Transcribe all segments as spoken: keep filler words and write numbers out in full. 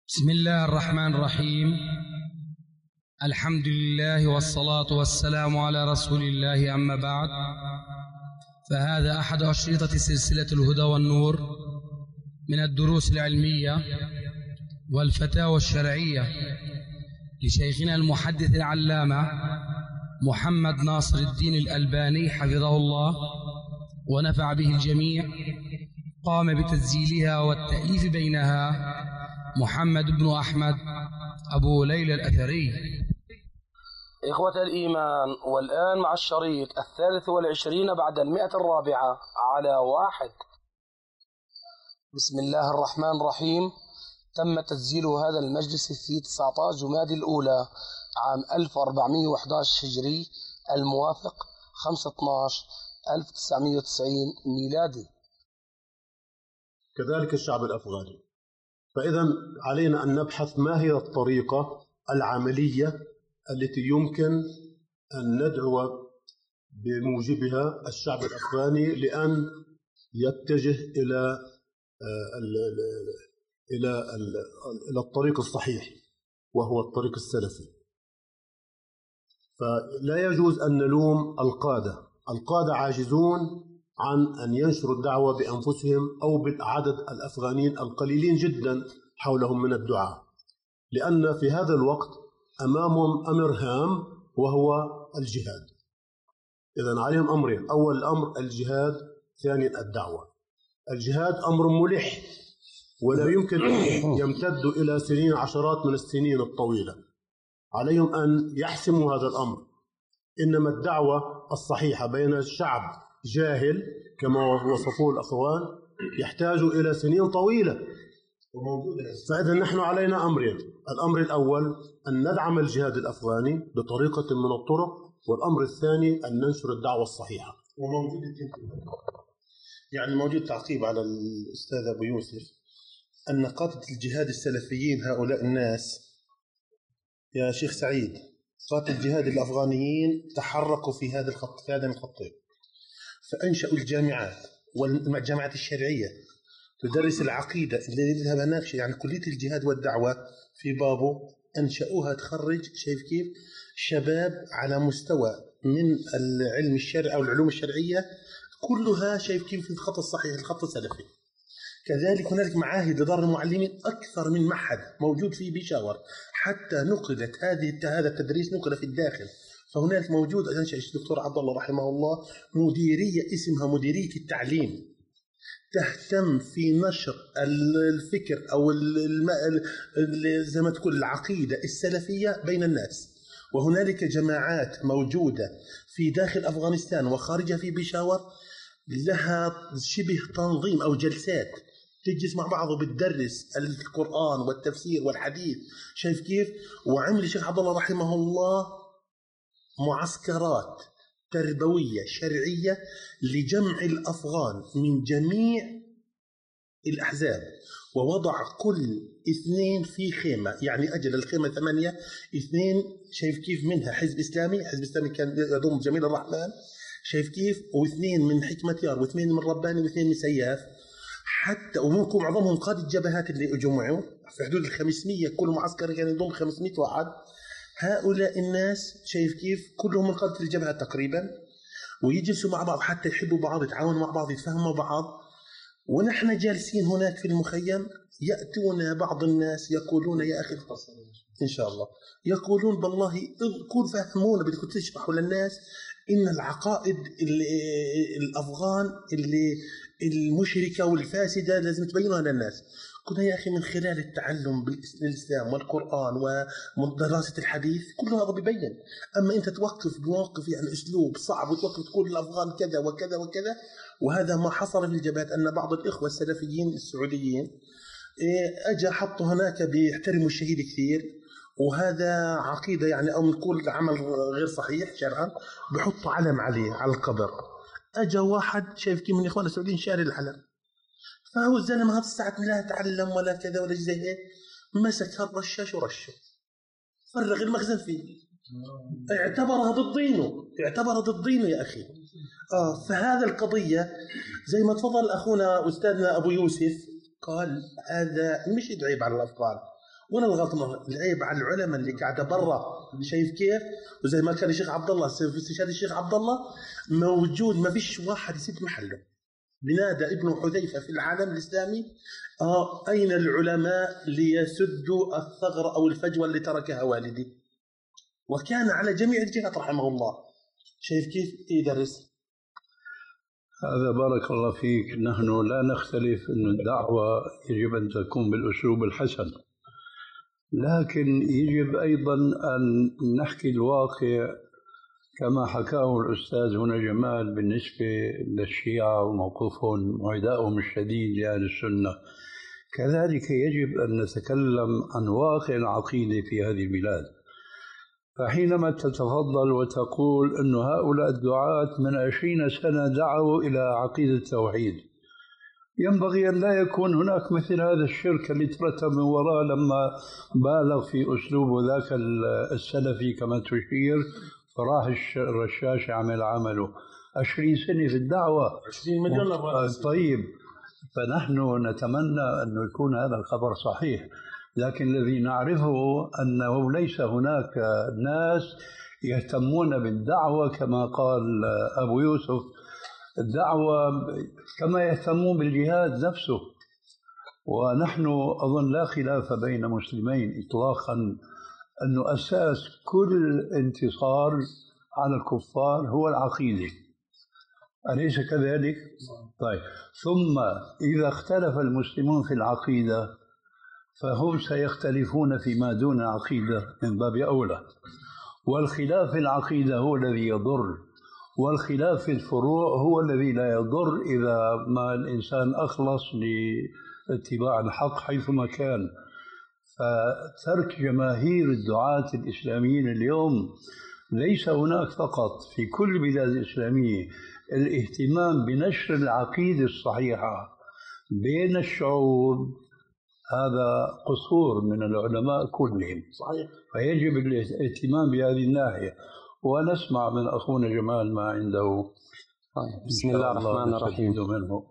بسم الله الرحمن الرحيم. الحمد لله والصلاة والسلام على رسول الله، أما بعد، فهذا أحد أشرطة سلسلة الهدى والنور من الدروس العلمية والفتاوى الشرعية لشيخنا المحدث العلامة محمد ناصر الدين الألباني حفظه الله ونفع به الجميع. قام بتسجيلها والتأليف بينها محمد بن أحمد أبو ليلى الأثري. إخوة الإيمان، والآن مع الشريط الثالث والعشرين بعد المئة الرابعة على واحد. بسم الله الرحمن الرحيم. تم تسجيل هذا المجلس في تسعة عشر جمادى الأولى عام ألف وأربعمئة وأحد عشر هجري، الموافق خمسة اثناشر ألف وتسعمئة وتسعين ميلادي. كذلك الشعب الأفغاني. فإذا علينا أن نبحث ما هي الطريقة العملية التي يمكن أن ندعو بموجبها الشعب الأفغاني لأن يتجه إلى إلى إلى الطريق الصحيح، وهو الطريق السلفي. فلا يجوز أن نلوم القادة. القادة عاجزون عن أن ينشروا الدعوة بأنفسهم أو بالعدد الأفغانيين القليلين جدا حولهم من الدعاء، لأن في هذا الوقت أمامهم أمر هام وهو الجهاد. إذن عليهم أمرين: أول الأمر الجهاد، ثانيا الدعوة. الجهاد أمر ملح ولا يمكن أن يمتد إلى سنين، عشرات من السنين الطويلة. عليهم أن يحسموا هذا الأمر. إنما الدعوة الصحيحة بين الشعب جاهل كما وصفوه الأخوان يحتاج إلى سنين طويلة. فإذا نحن علينا أمرين: الأمر الأول أن ندعم الجهاد الأفغاني بطريقة من الطرق، والأمر الثاني أن ننشر الدعوة الصحيحة. وموجود يعني موجود تعقيب على الأستاذ أبو يوسف أن قادة الجهاد السلفيين هؤلاء الناس يا شيخ سعيد، قادة الجهاد الأفغانيين تحركوا في هذا الخط في هذا الخطين، فأنشأوا الجامعات والجامعات الشرعية تدرس العقيدة اللي لها مناقش، يعني كلية الجهاد والدعوة في بابه أنشأوها تخرج شايف كيف شباب على مستوى من العلم الشرعي أو العلوم الشرعية كلها، شايف كيف في الخط الصحيح، الخط السلفي. كذلك هنالك معاهد لدار المعلمين أكثر من معهد موجود في بيشاور، حتى نقلت هذه هذا التدريس نقل في الداخل. فهنالك موجود أنشأ الدكتور عبد الله رحمه الله مديرية اسمها مديرية التعليم، تهتم في نشر الفكر أو زي ما تقول العقيدة السلفية بين الناس. وهنالك جماعات موجودة في داخل أفغانستان وخارجها في بيشاور لها شبه تنظيم أو جلسات تجلس مع بعض وبتدرس القرآن والتفسير والحديث، شايف كيف. وعمل الشيخ عبد الله رحمه الله معسكرات تربوية شرعية لجمع الأفغان من جميع الأحزاب، ووضع كل اثنين في خيمة، يعني أجل الخيمة ثمانية، اثنين شايف كيف منها حزب إسلامي، حزب إسلامي كان يضم جميل الرحمن، شايف كيف، واثنين من حكمة يار، واثنين من رباني، واثنين من سياف، حتى ومنكم معظمهم قادة الجبهات اللي جمعوا في حدود الخمسمية، كل معسكر كان يضم خمسمية واحد. هؤلاء الناس شايف كيف كلهم من قادة الجبهة تقريبا، ويجلسوا مع بعض حتى يحبوا بعض، يتعاونوا مع بعض، يتفهموا بعض. ونحن جالسين هناك في المخيم يأتون بعض الناس يقولون يا أخي إن شاء الله، يقولون بالله اذكر فهمونا، بدكم تشرحوا للناس إن العقائد الأفغان اللي المشركة والفاسدة لازم تبينوها للناس. قلنا يا أخي من خلال التعلم بالإسلام والقرآن ودراسة الحديث كل هذا بيبين. أما أنت توقف بموقف يعني أسلوب صعب وتوقف تقول الأفغان كذا وكذا وكذا، وهذا ما حصل في الجبهات. أن بعض الإخوة السلفيين السعوديين أجا حطوا هناك بيحترموا الشهيد كثير، وهذا عقيدة يعني أو نقول عمل غير صحيح شرعا، بحطوا علم عليه على القبر. أجا واحد شايف كيف من إخوان السعوديين شاري العلم، فهو الزلمة هذا الساعة لا تعلم ولا كذا ولا زي هيك، مسك هالرشاش ورشه، فرغ المخزن فيه، اعتبرها ضد دينه، اعتبرها ضد دينه يا أخي. آه فهذا القضية زي ما تفضل أخونا أستاذنا أبو يوسف قال، هذا مش يدعيب على الأفغان، وين الغلطة؟ العيب على العلماء اللي قاعدة برا. شايف كيف؟ وزي ما كان الشيخ عبد الله في استشهاد الشيخ عبد الله موجود، ما فيش واحد يسد محله. بنادى ابن حذيفة في العالم الإسلامي آه أين العلماء ليسدوا الثغر أو الفجوة اللي تركها والدي؟ وكان على جميع الجهات رحمه الله. شايف كيف يدرس؟ هذا بارك الله فيك. نحن لا نختلف أن الدعوة يجب أن تكون بالأسلوب الحسن، لكن يجب أيضا أن نحكي الواقع كما حكاه الأستاذ هنا جمال بالنسبة للشيعة وموقفهم وعدائهم الشديد لأهل السنة. كذلك يجب أن نتكلم عن واقع العقيدة في هذه البلاد. فحينما تتفضل وتقول أن هؤلاء الدعاة من عشرين سنة دعوا إلى عقيدة التوحيد، ينبغي أن لا يكون هناك مثل هذا الشرك اللي ترتب من وراء لما بالغ في أسلوب ذاك السلفي كما تشير، فراح الرشاش عمل عمله عشرين سنة في الدعوة عشرين مليون. طيب، فنحن نتمنى أن يكون هذا الخبر صحيح، لكن الذي نعرفه أنه ليس هناك ناس يهتمون بالدعوة كما قال أبو يوسف، الدعوة كما يهتمون بالجهاد نفسه. ونحن أظن لا خلاف بين مسلمين إطلاقا أنه أساس كل انتصار على الكفار هو العقيدة، أليس كذلك؟ طيب، ثم إذا اختلف المسلمون في العقيدة فهم سيختلفون فيما دون عقيدة من باب أولى، والخلاف في العقيدة هو الذي يضر، والخلاف في الفروع هو الذي لا يضر إذا ما الإنسان أخلص لاتباع الحق حيثما كان. فترك جماهير الدعاة الإسلاميين اليوم، ليس هناك فقط في كل البلاد الإسلامية الاهتمام بنشر العقيدة الصحيحة بين الشعوب، هذا قصور من العلماء كلهم. صحيح. فيجب الاهتمام بهذه الناحية. ونسمع من أخونا جمال ما عنده. طيب. بسم الله الرحمن الرحيم. منه.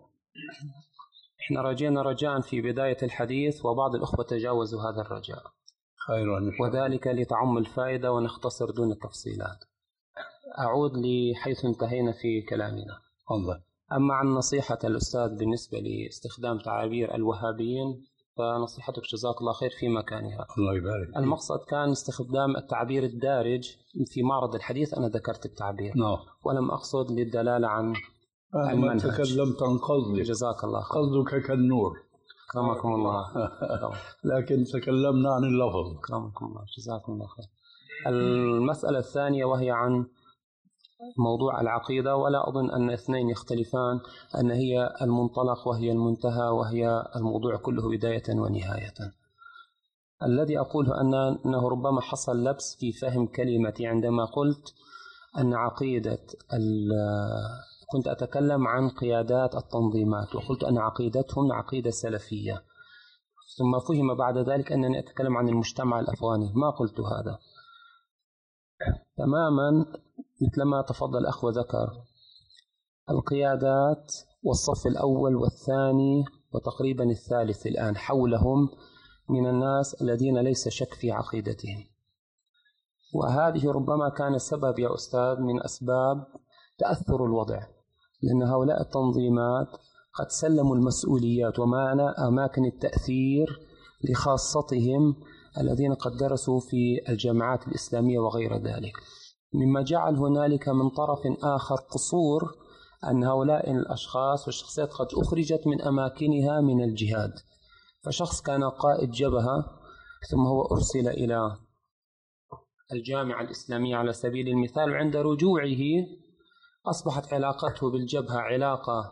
احنا رجينا رجاء في بداية الحديث وبعض الأخوة تجاوزوا هذا الرجاء، خيرا، وذلك لتعم الفائدة ونختصر دون التفصيلات. أعود لحيث انتهينا في كلامنا. الله. أما عن نصيحة الأستاذ بالنسبة لاستخدام تعابير الوهابيين، فنصيحتك جزاك الله خير في مكانها. الله يبارك. المقصد كان استخدام التعبير الدارج في معرض الحديث. أنا ذكرت التعبير نعم. ولم أقصد للدلالة عن أنا ما تكلمت عن قصدك. جزاك الله خير. قصدك كالنور. كرمكم الله. لكن تكلمنا عن اللفظ. كرمكم الله، جزاكم الله خير. المسألة الثانية وهي عن موضوع العقيدة، ولا أظن أن اثنين يختلفان، أن هي المنطلق وهي المنتهى وهي الموضوع كله بداية ونهاية. الذي أقوله أن أنه ربما حصل لبس في فهم كلمتي عندما قلت أن عقيدة كنت أتكلم عن قيادات التنظيمات، وقلت أن عقيدتهم عقيدة سلفية، ثم فهم بعد ذلك أنني أتكلم عن المجتمع الأفغاني. ما قلت هذا تماما. مثلما تفضل الأخ وذكر، القيادات والصف الأول والثاني وتقريبا الثالث الآن حولهم من الناس الذين ليس شك في عقيدتهم، وهذه ربما كان سبب يا أستاذ من أسباب تأثر الوضع، لأن هؤلاء التنظيمات قد سلموا المسؤوليات ومعنى أماكن التأثير لخاصتهم الذين قد درسوا في الجامعات الإسلامية وغير ذلك، مما جعل هنالك من طرف آخر قصور أن هؤلاء الأشخاص والشخصيات قد أخرجت من أماكنها من الجهاد. فشخص كان قائد جبهة ثم هو أرسل إلى الجامعة الإسلامية على سبيل المثال، وعند رجوعه أصبحت علاقته بالجبهة علاقة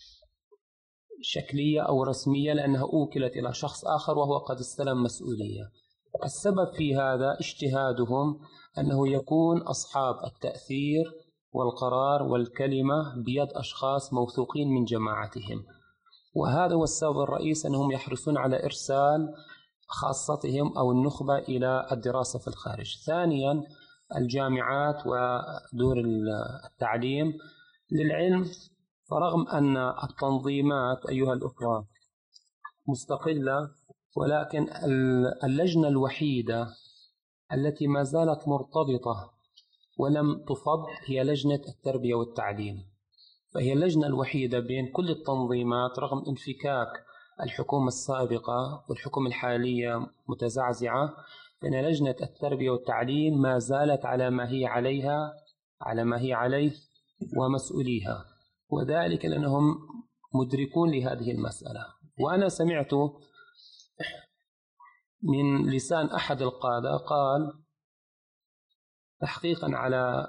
شكلية أو رسمية لأنها أوكلت إلى شخص آخر وهو قد استلم مسؤولية. السبب في هذا اجتهادهم أنه يكون أصحاب التأثير والقرار والكلمة بيد أشخاص موثوقين من جماعتهم، وهذا هو السبب الرئيس أنهم يحرصون على إرسال خاصتهم أو النخبة إلى الدراسة في الخارج. ثانيا، الجامعات ودور التعليم للعلم، فرغم أن التنظيمات أيها الأخوة مستقلة ولكن اللجنة الوحيدة التي ما زالت مرتبطة ولم تفض هي لجنة التربية والتعليم، فهي اللجنة الوحيدة بين كل التنظيمات رغم انفكاك الحكومة السابقة والحكومة الحالية متزعزعة، فإن لجنة التربية والتعليم ما زالت على ما هي عليها على ما هي عليه ومسؤوليها، وذلك لأنهم مدركون لهذه المسألة. وأنا سمعت من لسان أحد القادة قال تحقيقا على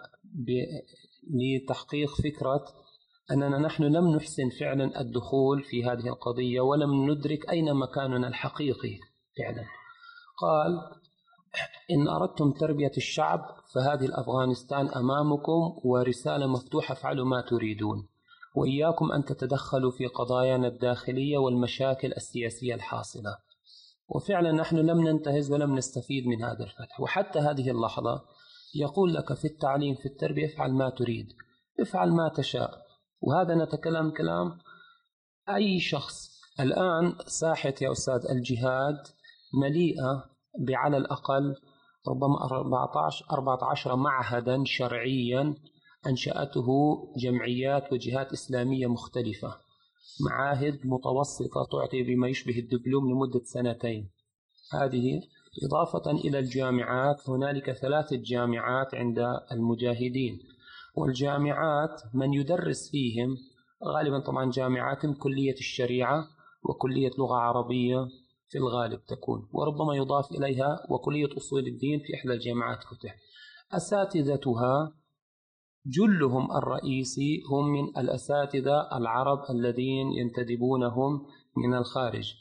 لتحقيق فكرة أننا نحن لم نحسن فعلا الدخول في هذه القضية ولم ندرك أين مكاننا الحقيقي فعلا. قال إن أردتم تربية الشعب فهذه الأفغانستان أمامكم ورسالة مفتوحة، فعلوا ما تريدون، وإياكم أن تتدخلوا في قضايانا الداخلية والمشاكل السياسية الحاصلة. وفعلا نحن لم ننتهز ولم نستفيد من هذا الفتح، وحتى هذه اللحظة يقول لك في التعليم في التربية افعل ما تريد، افعل ما تشاء. وهذا نتكلم كلام أي شخص. الآن ساحة يا أستاذ الجهاد مليئة بعلى الأقل ربما أربعة عشر معهدا شرعيا أنشأته جمعيات وجهات إسلامية مختلفة، معاهد متوسطة تعطي بما يشبه الدبلوم لمدة سنتين. هذه إضافة إلى الجامعات، هنالك ثلاثة جامعات عند المجاهدين، والجامعات من يدرس فيهم غالبا طبعا جامعاتهم كلية الشريعة وكلية لغة عربية في الغالب تكون، وربما يضاف إليها وكلية أصول الدين في إحدى الجامعات فتح. أساتذتها جلهم الرئيسي هم من الأساتذة العرب الذين ينتدبونهم من الخارج،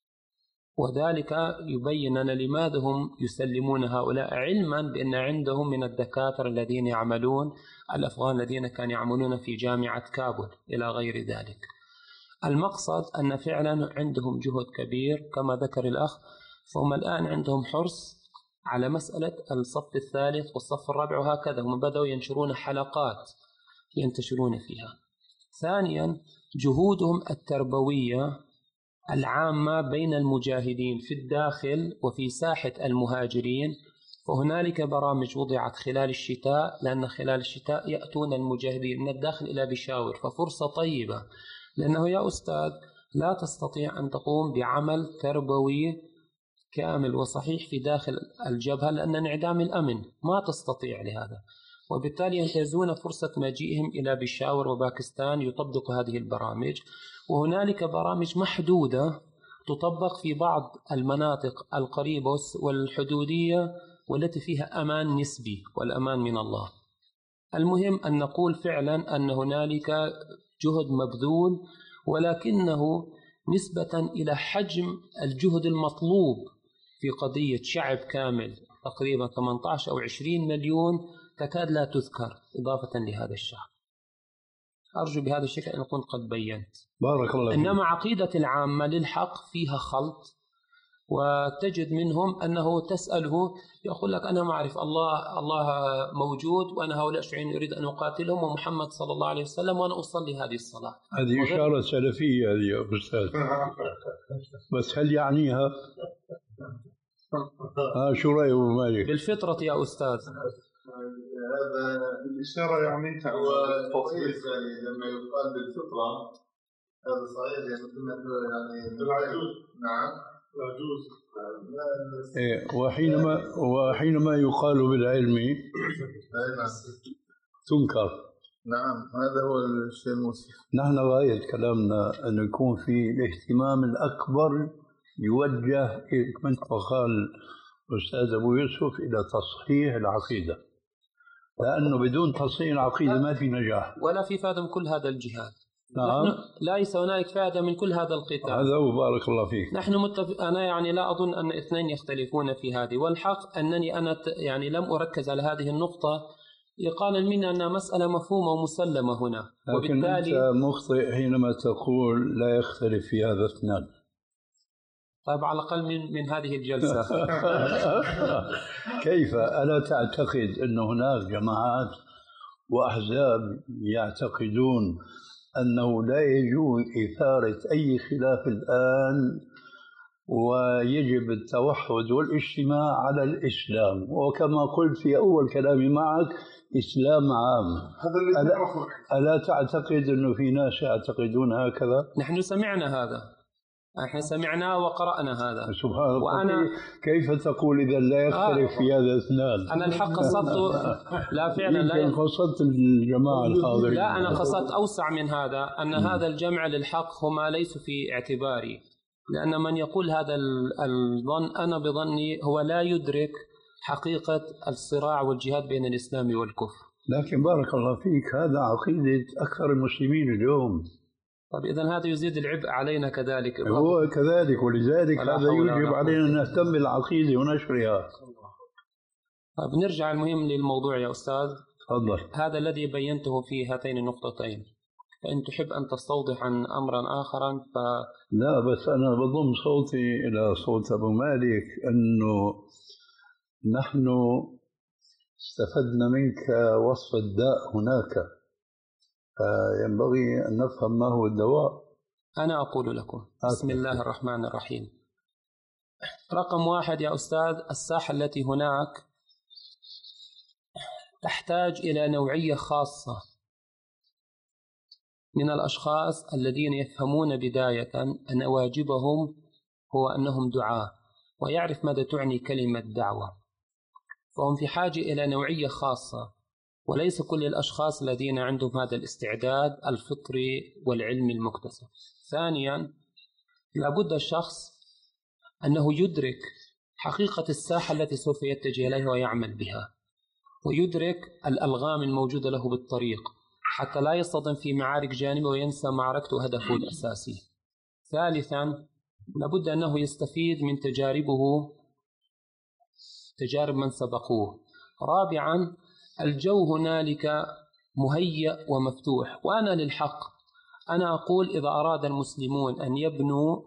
وذلك يبين لنا لماذا هم يسلمون هؤلاء، علما بأن عندهم من الدكاترة الذين يعملون الأفغان الذين كانوا يعملون في جامعة كابول إلى غير ذلك. المقصد أن فعلا عندهم جهد كبير كما ذكر الأخ، فهم الآن عندهم حرص على مسألة الصف الثالث والصف الرابع، وهكذا هم بدأوا ينشرون حلقات ينتشرون فيها. ثانيا جهودهم التربوية العامة بين المجاهدين في الداخل وفي ساحة المهاجرين، فهنالك برامج وضعت خلال الشتاء، لأن خلال الشتاء يأتون المجاهدين من الداخل إلى بشاور، ففرصة طيبة، لأنه يا أستاذ لا تستطيع أن تقوم بعمل تربوي كامل وصحيح في داخل الجبهة لأن انعدام الأمن، ما تستطيع لهذا، وبالتالي ينتهزون فرصة مجيئهم إلى بشاور وباكستان يطبق هذه البرامج. وهنالك برامج محدودة تطبق في بعض المناطق القريبة والحدودية والتي فيها أمان نسبي، والأمان من الله. المهم أن نقول فعلا أن هنالك جهد مبذول، ولكنه نسبة إلى حجم الجهد المطلوب في قضية شعب كامل تقريبا ثمانية عشر أو عشرين مليون تكاد لا تذكر إضافة لهذا الشعب. أرجو بهذا الشكل أن أكون قد بينت. بارك الله فيك. إنما عقيدة العامة للحق فيها خلط، وتجد منهم أنه تسأله يقول لك أنا ما أعرف الله الله موجود، وأنا هؤلاء الشيوعيين أريد أن أقاتلهم، ومحمد صلى الله عليه وسلم وأنا أصلي هذه الصلاة. هذه إشارة سلفية هذه يا أستاذ، بس هل يعنيها؟ ها شو رأيه أبو مالك؟ بالفطرة يا أستاذ. هذا الإشارة يعنيها هو التصريف، يعني لما يقال بالفطرة هذا صحيح، يعني يعني بالعجوز. نعم العجوز. إيه، وحينما وحينما يقال بالعلم تنكر. نعم هذا هو الشيء المؤسف. نحن غاية كلامنا أن يكون في الاهتمام الأكبر يوجه مثل ما قال الأستاذ أبو يوسف إلى تصحيح العقيدة، لأنه بدون تصحيح العقيدة ما في نجاح ولا في فائدة من كل هذا الجهاد. نعم. ليس هنالك فائدة من كل هذا القتال. هذا هو بارك الله فيك. نحن متفق، أنا يعني لا أظن أن اثنين يختلفون في هذه، والحق أنني أنا يعني لم أركز على هذه النقطة إقالا مني أنها مسألة مفهومة ومسلمة هنا، لكن وبالتالي أنت مخطئ حينما تقول لا يختلف في هذا اثنان. طيب على الأقل من, من هذه الجلسة. كيف ألا تعتقد أن هناك جماعات وأحزاب يعتقدون أنه لا يجوز إثارة أي خلاف الآن ويجب التوحد والاجتماع على الإسلام، وكما قلت في أول كلامي معك إسلام عام. هذا اللي ألا, تعرفه. ألا تعتقد أنه في ناس يعتقدون هكذا؟ نحن سمعنا هذا، نحن سمعنا وقرأنا هذا. سبحان الله. وأنا كيف تقول إذا لا يختلف آه في هذا اثنان؟ أنا الحق قصدت لا فعلا لا قصدت الجماعة الحاضرين. لا أنا قصدت أوسع من هذا، أن م. هذا الجمع للحق هما ليسوا في اعتباري، لأن من يقول هذا الظن أنا بظني هو لا يدرك حقيقة الصراع والجهاد بين الإسلام والكفر. لكن بارك الله فيك هذا عقيدة أكثر المسلمين اليوم. طيب إذن هذا يزيد العبء علينا كذلك. هو كذلك، ولذلك هذا يجب علينا أن نهتم بالعقيدة ونشرها. طيب نرجع المهم للموضوع يا أستاذ. تفضل. هذا الذي بينته في هاتين النقطتين، فإن تحب أن تستوضح عن أمرا آخرا ف... لا بس أنا بضم صوتي إلى صوت أبو مالك أنه نحن استفدنا منك وصف الداء هناك، ينبغي أن نفهم ما هو الدواء. أنا أقول لكم بسم الله الرحمن الرحيم. رقم واحد يا أستاذ، الساحة التي هناك تحتاج إلى نوعية خاصة من الأشخاص الذين يفهمون بداية أن واجبهم هو أنهم دعاة، ويعرف ماذا تعني كلمة دعوة، فهم في حاجة إلى نوعية خاصة، وليس كل الأشخاص الذين عندهم هذا الاستعداد الفطري والعلمي المكتسب. ثانيا، لابد الشخص أنه يدرك حقيقة الساحة التي سوف يتجه إليها ويعمل بها، ويدرك الألغام الموجودة له بالطريق حتى لا يصطدم في معارك جانبية وينسى معركته وهدفه الأساسي. ثالثا، لابد أنه يستفيد من تجاربه، تجارب من سبقوه. رابعا، الجو هنالك مهيأ ومفتوح، وأنا للحق أنا أقول إذا أراد المسلمون أن يبنوا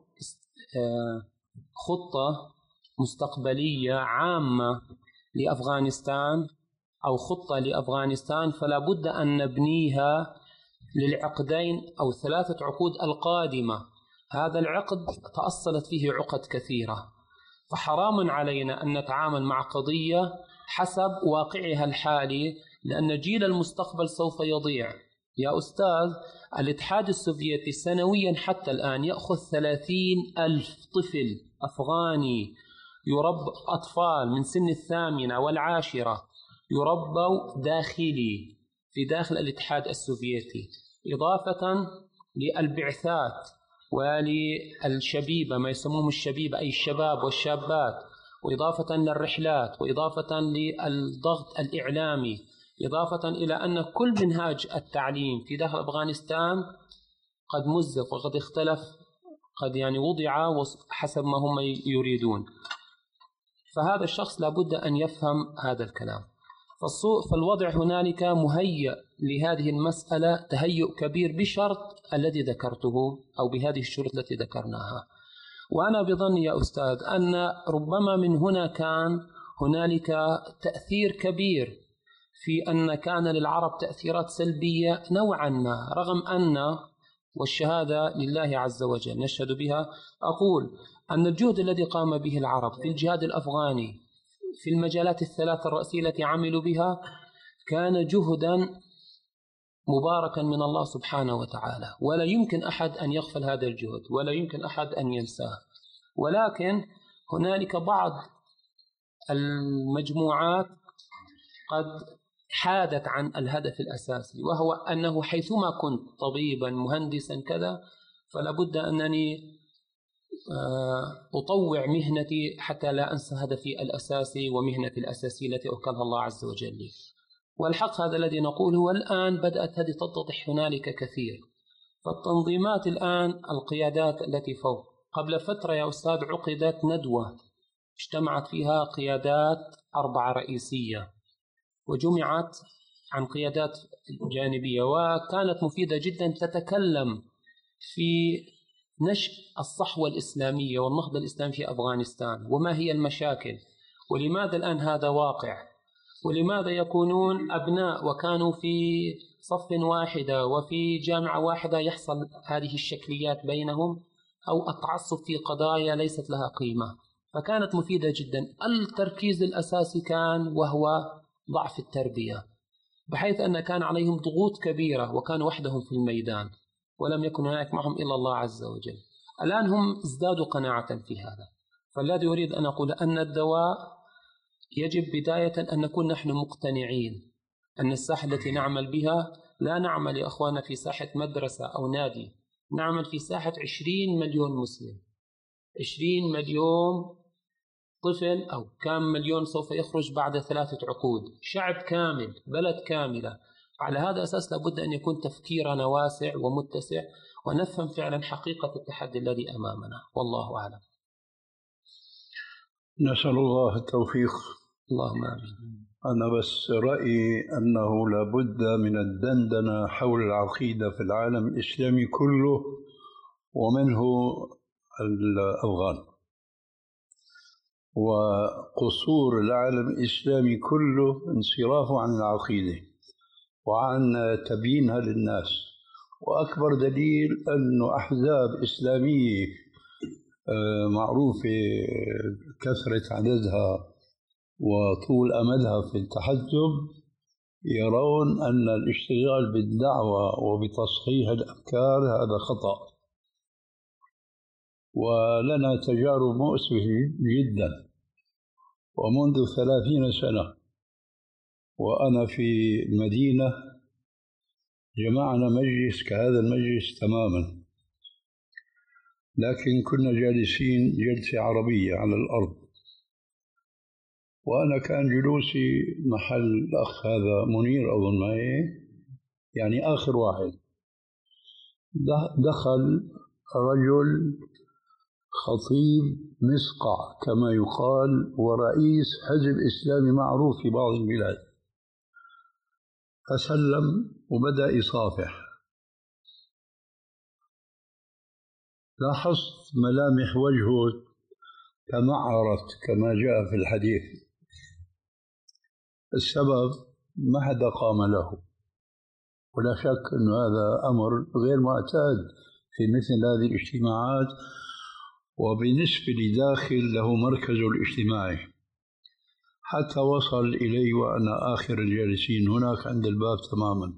خطة مستقبلية عامة لأفغانستان أو خطة لأفغانستان فلا بد أن نبنيها للعقدين أو ثلاثة عقود القادمة. هذا العقد تأصلت فيه عقد كثيرة، فحرام علينا أن نتعامل مع قضية حسب واقعها الحالي، لأن جيل المستقبل سوف يضيع. يا أستاذ، الاتحاد السوفيتي سنويا حتى الآن يأخذ ثلاثين ألف طفل أفغاني يربى، أطفال من سن الثامنة والعاشرة يربوا داخلي في داخل الاتحاد السوفيتي، إضافة للبعثات وللشبيبة ما يسموهم الشبيبة أي الشباب والشابات، وإضافة للرحلات، وإضافة للضغط الإعلامي، إضافة إلى أن كل منهاج التعليم في داخل أفغانستان قد مزق وقد اختلف، قد يعني وضع حسب ما هم يريدون. فهذا الشخص لابد أن يفهم هذا الكلام. فالوضع هنالك مهيئ لهذه المسألة تهيؤ كبير بشرط الذي ذكرته أو بهذه الشروط التي ذكرناها. وأنا بظني يا أستاذ أن ربما من هنا كان هنالك تأثير كبير في أن كان للعرب تأثيرات سلبية نوعا ما، رغم أن والشهادة لله عز وجل نشهد بها، أقول أن الجهد الذي قام به العرب في الجهاد الأفغاني في المجالات الثلاث الرئيسية التي عملوا بها كان جهدا مباركا من الله سبحانه وتعالى، ولا يمكن أحد أن يغفل هذا الجهد ولا يمكن أحد أن ينساه. ولكن هنالك بعض المجموعات قد حادت عن الهدف الأساسي، وهو أنه حيثما كنت طبيبا مهندسا كذا فلا بد أنني أطوع مهنتي حتى لا أنسى هدفي الأساسي ومهنتي الأساسية التي أوكلها الله عز وجل لي. والحق هذا الذي نقوله، والآن بدأت هذه تتضح هنالك كثير. فالتنظيمات الآن القيادات التي فوق، قبل فترة يا أستاذ عقدت ندوة اجتمعت فيها قيادات أربعة رئيسية وجمعت عن قيادات جانبية، وكانت مفيدة جدا، تتكلم في نشأ الصحوة الإسلامية والنهضة الإسلامية في أفغانستان، وما هي المشاكل، ولماذا الآن هذا واقع، ولماذا يكونون أبناء وكانوا في صف واحدة وفي جامعة واحدة يحصل هذه الشكليات بينهم. أو التعصب في قضايا ليست لها قيمة، فكانت مفيدة جدا. التركيز الأساسي كان وهو ضعف التربية، بحيث أن كان عليهم ضغوط كبيرة وكانوا وحدهم في الميدان ولم يكن هناك معهم إلا الله عز وجل. الآن هم ازدادوا قناعة في هذا. فالذي أريد أن أقول أن الدواء يجب بداية أن نكون نحن مقتنعين أن الساحة التي نعمل بها لا نعمل يا أخوانا في ساحة مدرسة أو نادي، نعمل في ساحة عشرين مليون مسلم، عشرين مليون طفل أو كم مليون سوف يخرج بعد ثلاثة عقود، شعب كامل، بلد كاملة. على هذا الأساس لابد أن يكون تفكيرنا واسع ومتسع ونفهم فعلا حقيقة التحدي الذي أمامنا، والله أعلم. نسأل الله التوفيق. اللهم آمين. أنا بس رأيي أنه لابد من الدندنة حول العقيدة في العالم الإسلامي كله ومنه الأفغان، وقصور العالم الإسلامي كله انصرافه عن العقيدة وعن تبيينها للناس. وأكبر دليل أنه أحزاب إسلامية معروفة كثرة عددها وطول أمدها في التحزب يرون أن الاشتغال بالدعوة وبتصحيح الأفكار هذا خطأ. ولنا تجارب مؤسفة جدا، ومنذ ثلاثين سنة وأنا في المدينة جمعنا مجلس كهذا المجلس تماما، لكن كنا جالسين جلسة عربية على الأرض، وأنا كان جلوسي محل الأخ هذا منير أظن ما يعني آخر واحد. دخل رجل خطيب مسقع كما يقال ورئيس حزب إسلامي معروف في بعض البلاد، فسلم وبدأ يصافح. لاحظت ملامح وجهه تمعرت كما جاء في الحديث. السبب ما حدا قام له، ولا شك أن هذا أمر غير معتاد في مثل هذه الاجتماعات، وبالنسبة لداخل له مركزه الاجتماعي، حتى وصل إلي وأنا آخر الجالسين هناك عند الباب تماما.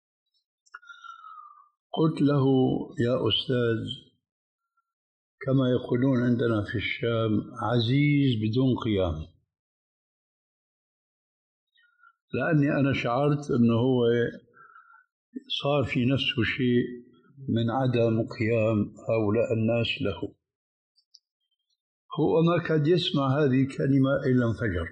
قلت له: يا أستاذ، كما يقولون عندنا في الشام عزيز بدون قيام، لأني أنا شعرت أنه هو صار في نفسه شيء من عدم قيام هؤلاء الناس له. هو ما كاد يسمع هذه الكلمة إلا انفجر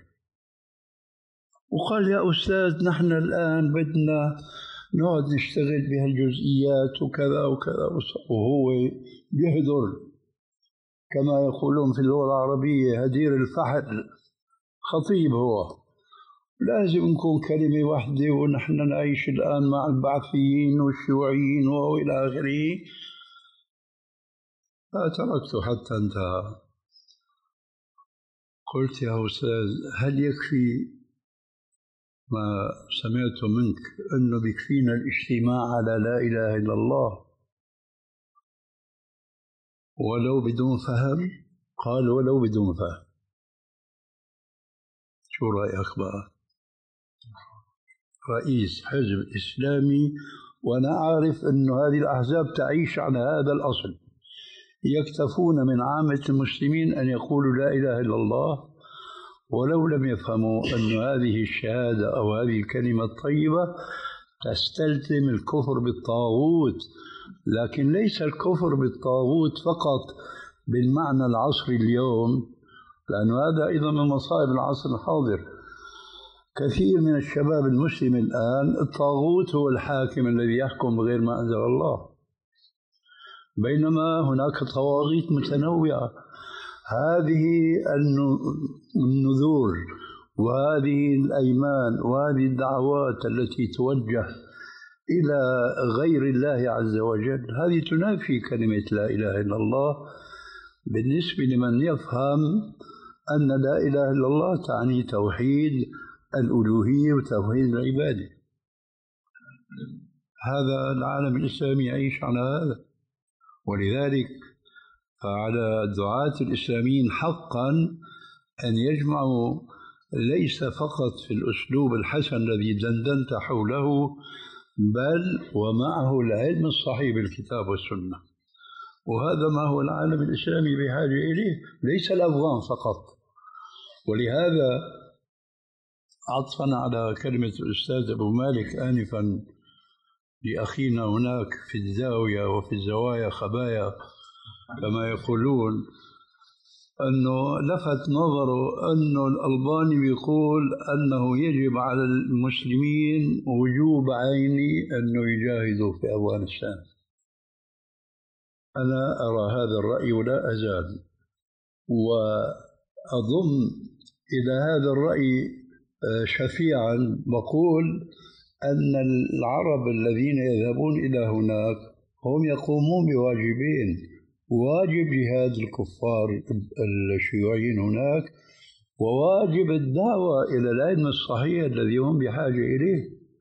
وقال: يا أستاذ، نحن الآن بدنا نقعد نشتغل بهالجزئيات وكذا وكذا، وهو يهدر كما يقولون في اللغة العربية هدير الفحل. خطيب هو، لازم نكون كلمة واحدة ونحن نعيش الآن مع البعثيين والشيوعيين وإلى آخره. فتركته حتى انتهى. قلت: يا أستاذ، هل يكفي ما سمعته منك أنه بيكفينا الاجتماع على لا إله إلا الله ولو بدون فهم؟ قال: ولو بدون فهم. شو رأيك بقى؟ رئيس حزب إسلامي، وأنا أعرف أن هذه الأحزاب تعيش على هذا الأصل، يكتفون من عامة المسلمين أن يقولوا لا إله إلا الله ولو لم يفهموا أن هذه الشهادة أو هذه الكلمة الطيبة تستلزم الكفر بالطاغوت، لكن ليس الكفر بالطاغوت فقط بالمعنى العصري اليوم، لأن هذا أيضا من مصائب العصر الحاضر. كثير من الشباب المسلم الآن الطاغوت هو الحاكم الذي يحكم بغير ما أنزل الله، بينما هناك طواغيت متنوعة. هذه النذور وهذه الأيمان وهذه الدعوات التي توجه إلى غير الله عز وجل هذه تنافي كلمة لا إله إلا الله بالنسبة لمن يفهم أن لا إله إلا الله تعني توحيد الألوهية وتوحيد العبادة. هذا العالم الإسلامي يعيش على هذا، ولذلك فعلى الدعاة الإسلاميين حقا أن يجمعوا ليس فقط في الأسلوب الحسن الذي دندنت حوله، بل ومعه العلم الصحيح بالكتاب والسنة. وهذا ما هو العالم الإسلامي بحاجة إليه، ليس الأفغان فقط. ولهذا عطفا على كلمة الأستاذ أبو مالك آنفا لأخينا هناك في الزاوية وفي الزوايا خبايا كما يقولون، أنه لفت نظره أنه الألباني بيقول أنه يجب على المسلمين وجوب عيني أنه يجاهدوا في أفغانستان. أنا أرى هذا الرأي ولا أزال، وأضم إلى هذا الرأي شفيعا بقول أن العرب الذين يذهبون إلى هناك هم يقومون بواجبين: واجب جهاد الكفار الشيوعيين هناك، وواجب الدعوة إلى العلم الصحيح الذي هم بحاجة إليه.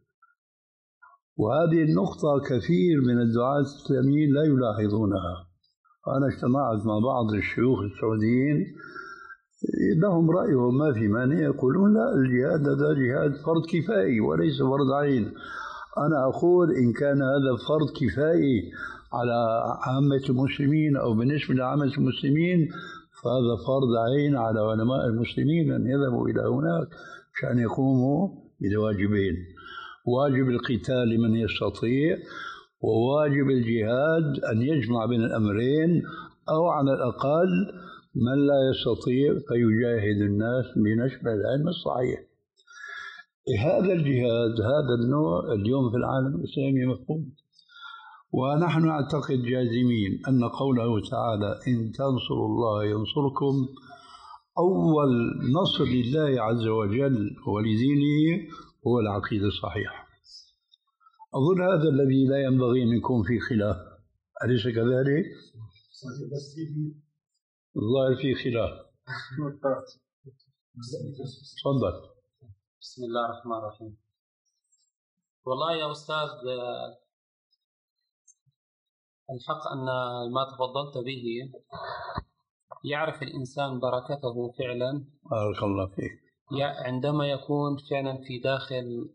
وهذه النقطة كثير من الدعاة الإسلاميين لا يلاحظونها. أنا اجتمعت مع بعض الشيوخ السعوديين لهم رأيهم ما في مانع، يقولون لا، الجهاد هذا جهاد فرض كفائي وليس فرض عين. أنا أقول إن كان هذا فرض كفائي على عامة المسلمين أو بالنسبة لعامة المسلمين، فهذا فرض عين على علماء المسلمين أن يذهبوا إلى هناك عشان يقوموا بالواجبين: واجب القتال لمن يستطيع، وواجب الجهاد أن يجمع بين الأمرين، أو على الأقل من لا يستطيع فيجاهد الناس بنشر العلم الصحيح. هذا الجهاد، هذا النوع اليوم في العالم الإسلامي مفهوم. ونحن نعتقد جازمين أن قوله تعالى إن تنصروا الله ينصركم، أول نصر لله عز وجل ولدينه هو العقيدة الصحيحة. أظن هذا الذي لا ينبغي أن يكون في خلاف، أليس كذلك؟ الظاهر في خلاف. تفضل. بسم الله الرحمن الرحيم. والله يا أستاذ، الحق أن ما تفضلت به يعرف الإنسان بركته فعلا. بارك الله فيك. عندما يكون فعلا في داخل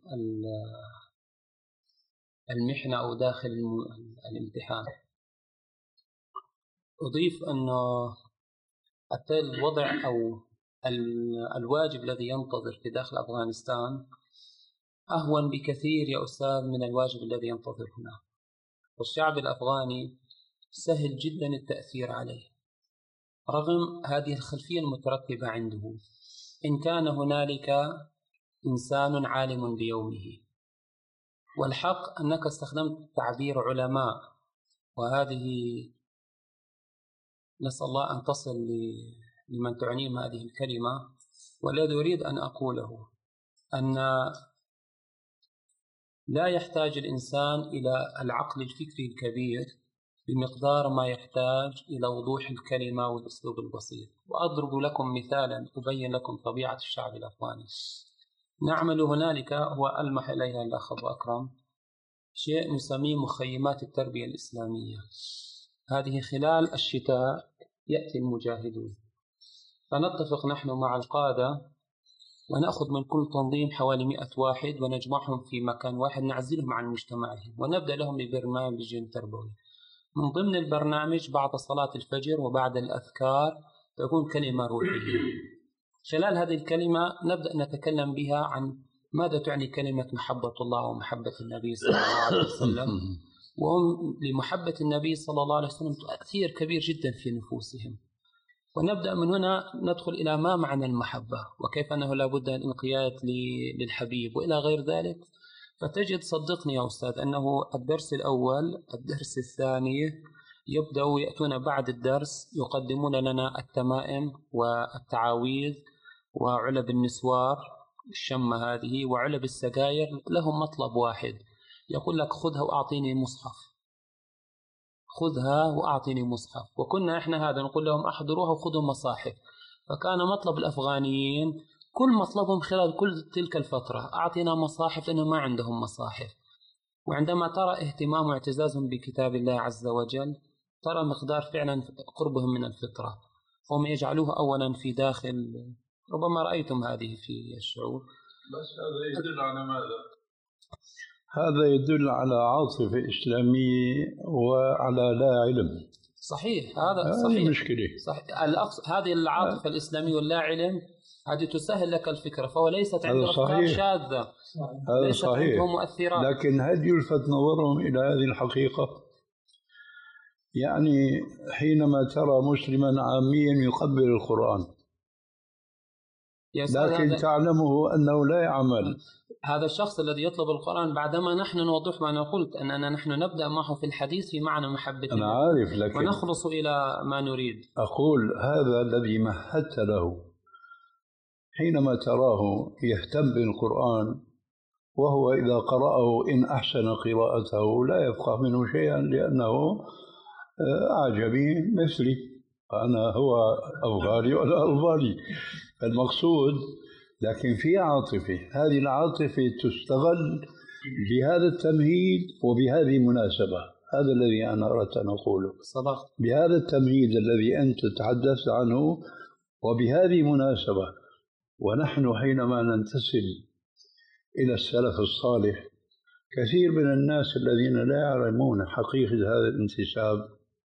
المحنة أو داخل الامتحان. أضيف أنه الوضع أو الواجب الذي ينتظر في داخل أفغانستان أهون بكثير يا أستاذ من الواجب الذي ينتظر هنا. والشعب الأفغاني سهل جدا التأثير عليه رغم هذه الخلفية المترتبة عنده. إن كان هنالك إنسان عالم بيومه، والحق أنك استخدمت تعبير علماء، وهذه نسأل الله أن تصل لمن تعنيهم هذه الكلمة. والذي أريد أن أقوله أن لا يحتاج الإنسان إلى العقل الفكري الكبير بمقدار ما يحتاج إلى وضوح الكلمة والأسلوب البسيط. وأضرب لكم مثالا أبين لكم طبيعة الشعب الأفغاني. نعمل هنالك، هو ألمح إليها الأخ أبو أكرم، شيء نسميه مخيمات التربية الإسلامية. هذه خلال الشتاء يأتي المجاهدون، فنتفق نحن مع القادة ونأخذ من كل تنظيم حوالي مئة واحد ونجمعهم في مكان واحد، نعزلهم عن مجتمعهم ونبدأ لهم ببرنامج تربوي. من ضمن البرنامج بعد صلاة الفجر وبعد الأذكار تكون كلمة روحية. خلال هذه الكلمة نبدأ نتكلم بها عن ماذا تعني كلمة محبة الله ومحبة النبي صلى الله عليه وسلم، وهم لمحبة النبي صلى الله عليه وسلم تأثير كبير جدا في نفوسهم. ونبدأ من هنا ندخل إلى ما معنى المحبة، وكيف أنه لا بد من الانقياد للحبيب وإلى غير ذلك. فتجد صدقني يا أستاذ أنه الدرس الأول، الدرس الثاني يبدأوا يأتون بعد الدرس يقدمون لنا التمائم والتعاويذ وعلب النسوار الشمة هذه وعلب السجاير. لهم مطلب واحد، يقول لك خذها وأعطيني مصحف، خذها وأعطيني مصحف. وكنا إحنا هذا نقول لهم أحضروها وخذوا مصاحف. فكان مطلب الأفغانيين كل مطلبهم خلال كل تلك الفترة أعطينا مصاحف، لأنه ما عندهم مصاحف. وعندما ترى اهتمام واعتزازهم بكتاب الله عز وجل ترى مقدار فعلا قربهم من الفطرة، هم يجعلوه أولا في داخل، ربما رأيتم هذه في الشعوب. بس هذا يدل على ماذا؟ هذا يدل على عاطفة إسلامية وعلى لا علم. صحيح، هذا هذه صحيح. مشكلة. صحيح. الأقص... هذه العاطفة الإسلامية واللا علم هذه تسهل لك الفكرة، فهو ليست عندهم أفكار شاذة، هذا ليست صحيح. عندهم مؤثرات. لكن هل يلفت نظرهم إلى هذه الحقيقة؟ يعني حينما ترى مسلما عاميا يقبل القرآن لكن تعلمه أنه لا يعمل، هذا الشخص الذي يطلب القرآن بعدما نحن نوضح ما نقول أننا نحن نبدأ معه في الحديث في معنى محبة أنا عارف، لكن ونخلص إلى ما نريد. أقول هذا الذي مهدت له حينما تراه يهتم بالقرآن، وهو إذا قرأه إن أحسن قراءته لا يفقه منه شيئا لأنه أعجمي مثلي، أنا هو أفغاني ولا ألباني. المقصود لكن في عاطفة، هذه العاطفة تستغل بهذا التمهيد وبهذه المناسبة. هذا الذي أنا أردت أن أقوله. صدقت. بهذا التمهيد الذي أنت تحدثت عنه وبهذه مناسبة، ونحن حينما ننتسب إلى السلف الصالح كثير من الناس الذين لا يعلمون حقيقة هذا الانتساب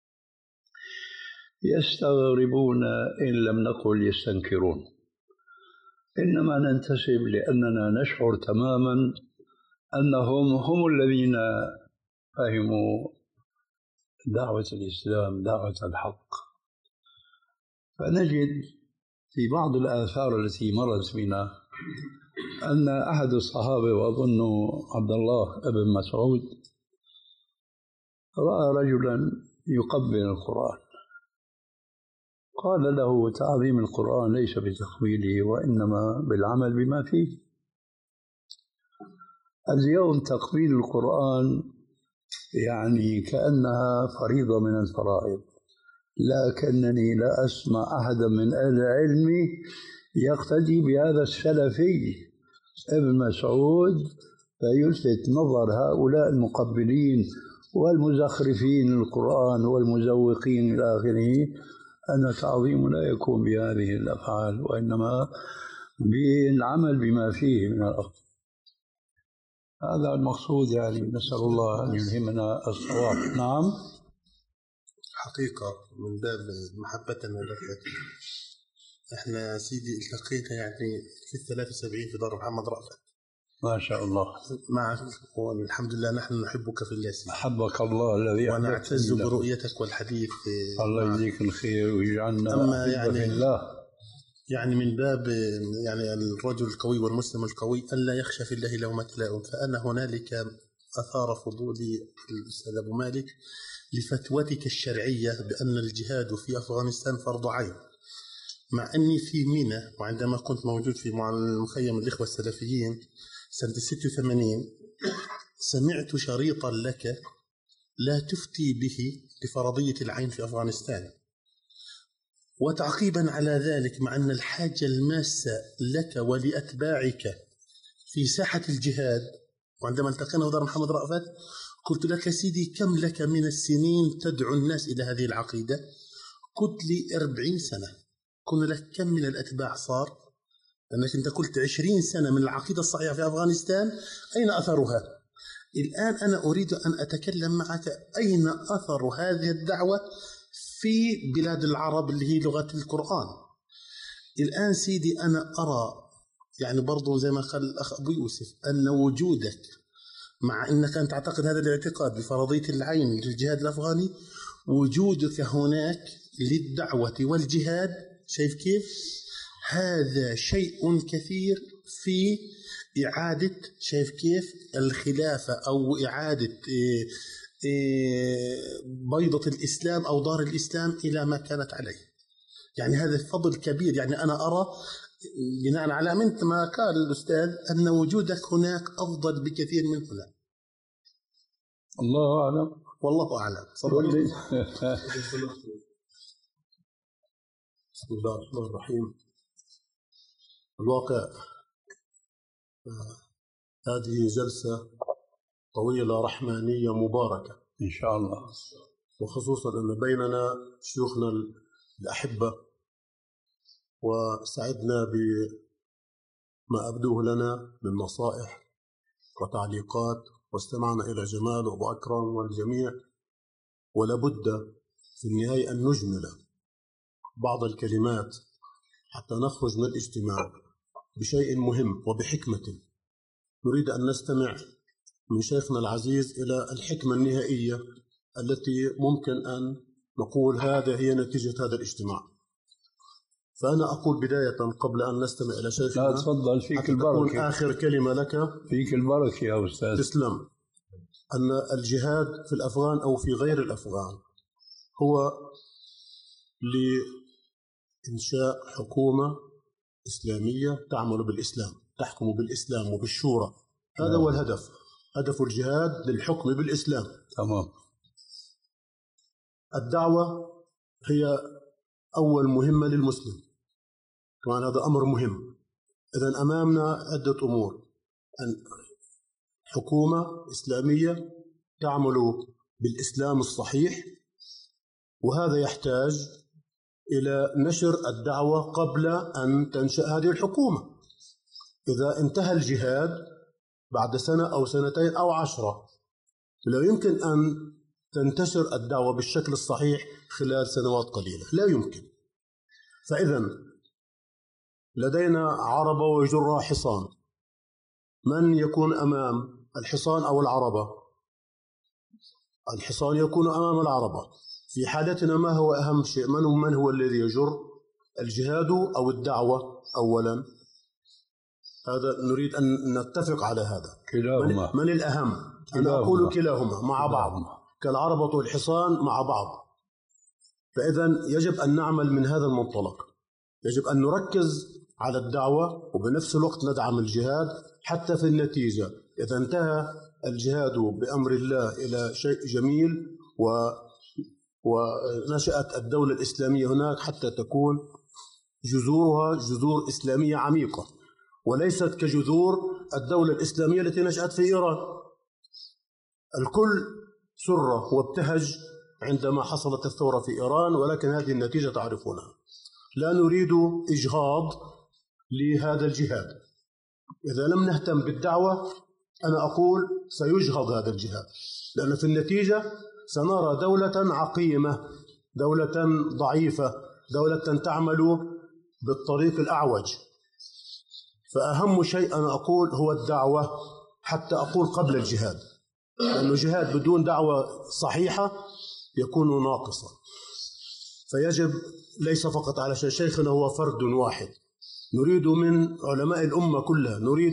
يستغربون إن لم نقل يستنكرون، إنما ننتسب لأننا نشعر تماما أنهم هم الذين فهموا دعوة الإسلام، دعوة الحق. فنجد في بعض الآثار التي مرت بنا أن أحد الصحابة وأظنه عبد الله بن مسعود رأى رجلا يقبل القرآن، قال له تعظيم القرآن ليس بتقبيله وإنما بالعمل بما فيه. اليوم تقبيل القرآن يعني كأنها فريضة من الفرائض، لكنني لا أسمع أحدا من أهل العلم يقتدي بهذا السلفي ابن مسعود فيلفت نظر هؤلاء المقبلين والمزخرفين القرآن والمزوقين إلى آخره أن التعظيم لا يكون بهذه الأفعال وإنما بالعمل بما فيه من الأرض. هذا المقصود، يعني نسأل الله أن يلهمنا الصواب. نعم، حقيقة من باب محبتنا لك احنا سيدي التقينا يعني في الثلاثة وسبعين في دار محمد رأفت ما شاء الله معك، والحمد لله نحن نحبك في الله سيدي. أحبك الله الذي ونعتز برؤيتك والحديث. الله يجزيك الخير ويجعلنا يعني في الله. يعني من باب يعني الرجل القوي والمسلم القوي ألا يخشى في الله لومة لائم. فأنا هنالك أثار فضولي الأستاذ أبو مالك لفتوتك الشرعية بأن الجهاد في أفغانستان فرض عين، مع أني في منى وعندما كنت موجود في مخيم الإخوة السلفيين سنة ستة وثمانين سمعت شريطا لك لا تفتي به بفرضية العين في أفغانستان. وتعقيبا على ذلك، مع أن الحاجة الماسة لك ولأتباعك في ساحة الجهاد، وعندما التقينا في دار محمد رأفت قلت لك سيدي كم لك من السنين تدعو الناس إلى هذه العقيدة؟ قلت لي أربعين سنة. قلنا لك كم من الأتباع صار؟ لأنك أنت قلت عشرين سنة من العقيدة الصحيحة في أفغانستان، أين أثرها؟ الآن أنا أريد أن أتكلم معك أين أثر هذه الدعوة في بلاد العرب اللي هي لغة القرآن. الآن سيدي أنا أرى يعني برضو زي ما قال الأخ أبو يوسف أن وجودك، مع أنك أنت تعتقد هذا الاعتقاد بفرضية العين للجهاد الأفغاني، وجودك هناك للدعوة والجهاد، شايف كيف؟ هذا شيء كثير في إعادة، شايف كيف؟ الخلافة أو إعادة بيضة الإسلام أو دار الإسلام إلى ما كانت عليه. يعني هذا فضل كبير. يعني أنا أرى بناء على منت ما قال الأستاذ أن وجودك هناك أفضل بكثير من هنا. الله أعلم، والله أعلم. بسم الله الرحمن الرحيم. الواقع هذه جلسة طويلة رحمانية مباركة إن شاء الله. وخصوصا أن بيننا شيوخنا الأحبة، وسعدنا بما أبدوه لنا من نصائح وتعليقات، واستمعنا إلى جمال وأبو أكرم والجميع. ولابد في النهاية أن نجمل بعض الكلمات حتى نخرج من الاجتماع بشيء مهم وبحكمة. نريد أن نستمع من شيخنا العزيز إلى الحكمة النهائية التي ممكن أن نقول هذا هي نتيجة هذا الاجتماع. فأنا أقول بداية قبل أن نستمع إلى شيخنا، لا تفضل، فيك البركة. آخر كلمة لك. فيك البركة يا أستاذ. تسلم. أن الجهاد في الأفغان أو في غير الأفغان هو لإنشاء حكومة إسلامية تعمل بالإسلام، تحكم بالإسلام وبالشورى. هذا نعم. هو الهدف، هدف الجهاد للحكم بالإسلام. تمام. الدعوة هي أول مهمة للمسلم، كمان هذا أمر مهم. إذن أمامنا عدة أمور: أن حكومة إسلامية تعمل بالإسلام الصحيح، وهذا يحتاج إلى نشر الدعوة قبل أن تنشأ هذه الحكومة. إذا انتهى الجهاد بعد سنة أو سنتين أو عشرة، لا يمكن أن تنتشر الدعوة بالشكل الصحيح خلال سنوات قليلة، لا يمكن. فإذا لدينا عربة وجرة حصان، من يكون أمام الحصان أو العربة؟ الحصان يكون أمام العربة. في حالتنا ما هو أهم شيء؟ من هو, من هو الذي يجر؟ الجهاد أو الدعوة أولا؟ هذا نريد أن نتفق على هذا. كلاهما. من, من الأهم؟ كلاهما. أنا أقول كلاهما مع بعض، كلاهما. كالعربة والحصان مع بعض. فإذا يجب أن نعمل من هذا المنطلق، يجب أن نركز على الدعوة وبنفس الوقت ندعم الجهاد، حتى في النتيجة إذا انتهى الجهاد بأمر الله إلى شيء جميل و ونشأت الدولة الإسلامية هناك، حتى تكون جذورها جذور إسلامية عميقة، وليست كجذور الدولة الإسلامية التي نشأت في إيران. الكل سر وابتهج عندما حصلت الثورة في إيران، ولكن هذه النتيجة تعرفونها. لا نريد إجهاض لهذا الجهاد. إذا لم نهتم بالدعوة أنا أقول سيجهض هذا الجهاد، لأن في النتيجة سنرى دولة عقيمة، دولة ضعيفة، دولة تعمل بالطريق الأعوج. فأهم شيء أنا أقول هو الدعوة، حتى أقول قبل الجهاد، لأن الجهاد بدون دعوة صحيحة يكون ناقصا. فيجب ليس فقط على شيخنا هو فرد واحد، نريد من علماء الأمة كلها، نريد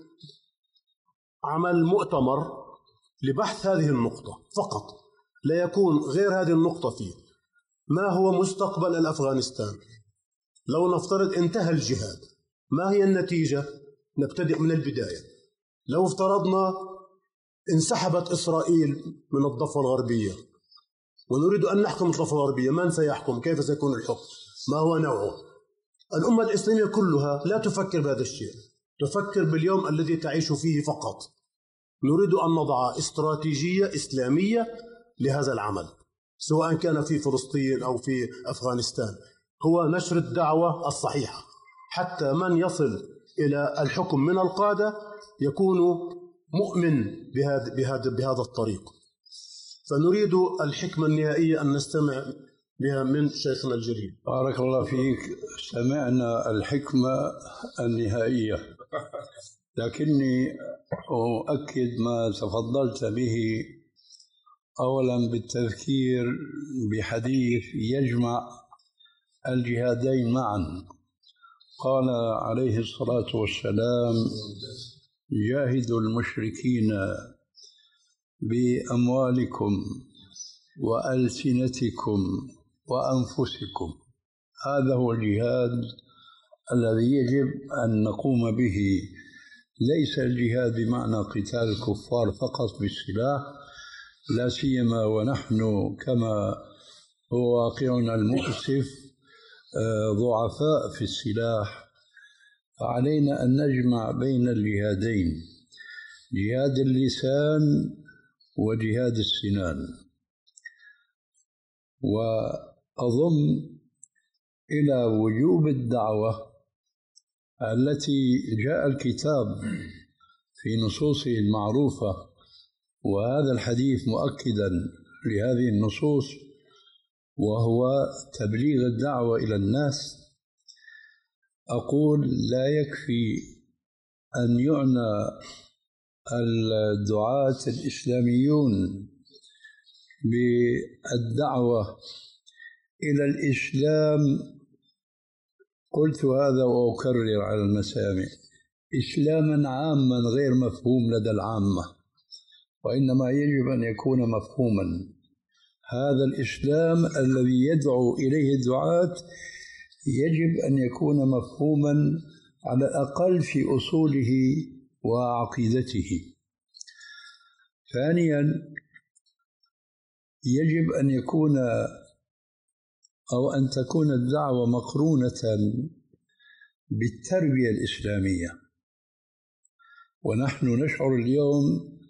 عمل مؤتمر لبحث هذه النقطة فقط، لا يكون غير هذه النقطة فيه. ما هو مستقبل الأفغانستان؟ لو نفترض انتهى الجهاد، ما هي النتيجة؟ نبتدئ من البداية. لو افترضنا انسحبت إسرائيل من الضفة الغربية ونريد أن نحكم الضفة الغربية، من سيحكم؟ كيف سيكون الحكم؟ ما هو نوعه؟ الأمة الإسلامية كلها لا تفكر بهذا الشيء، تفكر باليوم الذي تعيش فيه فقط. نريد أن نضع استراتيجية إسلامية لهذا العمل، سواء كان في فلسطين أو في أفغانستان، هو نشر الدعوة الصحيحة، حتى من يصل إلى الحكم من القادة يكون مؤمن بهذا بهذا بهذا الطريق. فنريد الحكمة النهائية أن نستمع بها من شيخنا الجليل. بارك الله فيك. سمعنا الحكمة النهائية، لكني أؤكد ما تفضلت به، أولا بالتذكير بحديث يجمع الجهادين معا. قال عليه الصلاة والسلام: جاهدوا المشركين بأموالكم وألسنتكم وأنفسكم. هذا هو الجهاد الذي يجب أن نقوم به، ليس الجهاد بمعنى قتال الكفار فقط بالسلاح، لا سيما ونحن كما هو واقعنا المؤسف ضعفاء في السلاح. فعلينا أن نجمع بين الجهادين، جهاد اللسان وجهاد السنان. وأضم إلى وجوب الدعوة التي جاء الكتاب في نصوصه المعروفة، وهذا الحديث مؤكدا لهذه النصوص، وهو تبليغ الدعوة إلى الناس. أقول لا يكفي أن يعنى الدعاة الإسلاميون بالدعوة إلى الإسلام، قلت هذا وأكرر على المسامع، إسلاما عاما غير مفهوم لدى العامة، وإنما يجب أن يكون مفهوما. هذا الإسلام الذي يدعو إليه الدعاة يجب أن يكون مفهوما على الأقل في أصوله وعقيدته. ثانيا، يجب أن يكون أو أن تكون الدعوة مقرونة بالتربية الإسلامية. ونحن نشعر اليوم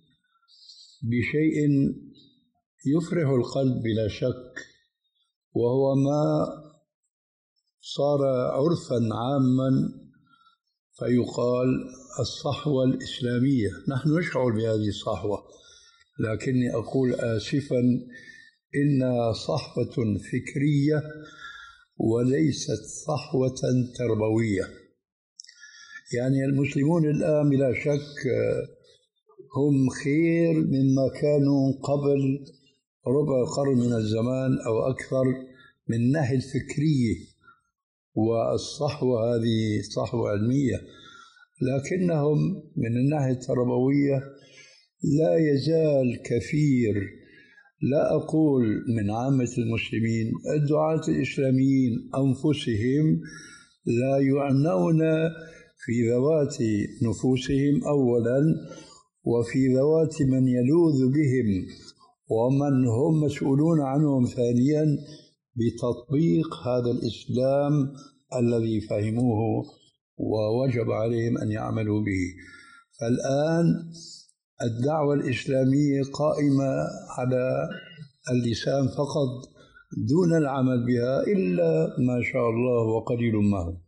بشيء يفرح القلب بلا شك، وهو ما صار عرفا عاما فيقال الصحوة الإسلامية. نحن نشعر بهذه الصحوة، لكني أقول آسفا إنها صحوة فكرية وليست صحوة تربوية. يعني المسلمون الآن بلا شك هم خير مما كانوا قبل ربع قرن من الزمان أو أكثر من الناحية الفكرية، والصحوة هذه صحوة علمية، لكنهم من الناحية التربوية لا يزال كثير، لا أقول من عامة المسلمين، الدعاة الإسلاميين أنفسهم لا يعنون في ذوات نفوسهم أولا، وفي ذوات من يلوذ بهم ومن هم مسؤولون عنهم ثانيا، بتطبيق هذا الإسلام الذي فهموه ووجب عليهم أن يعملوا به. فالآن الدعوة الإسلامية قائمة على اللسان فقط دون العمل بها إلا ما شاء الله وقليل ما هم.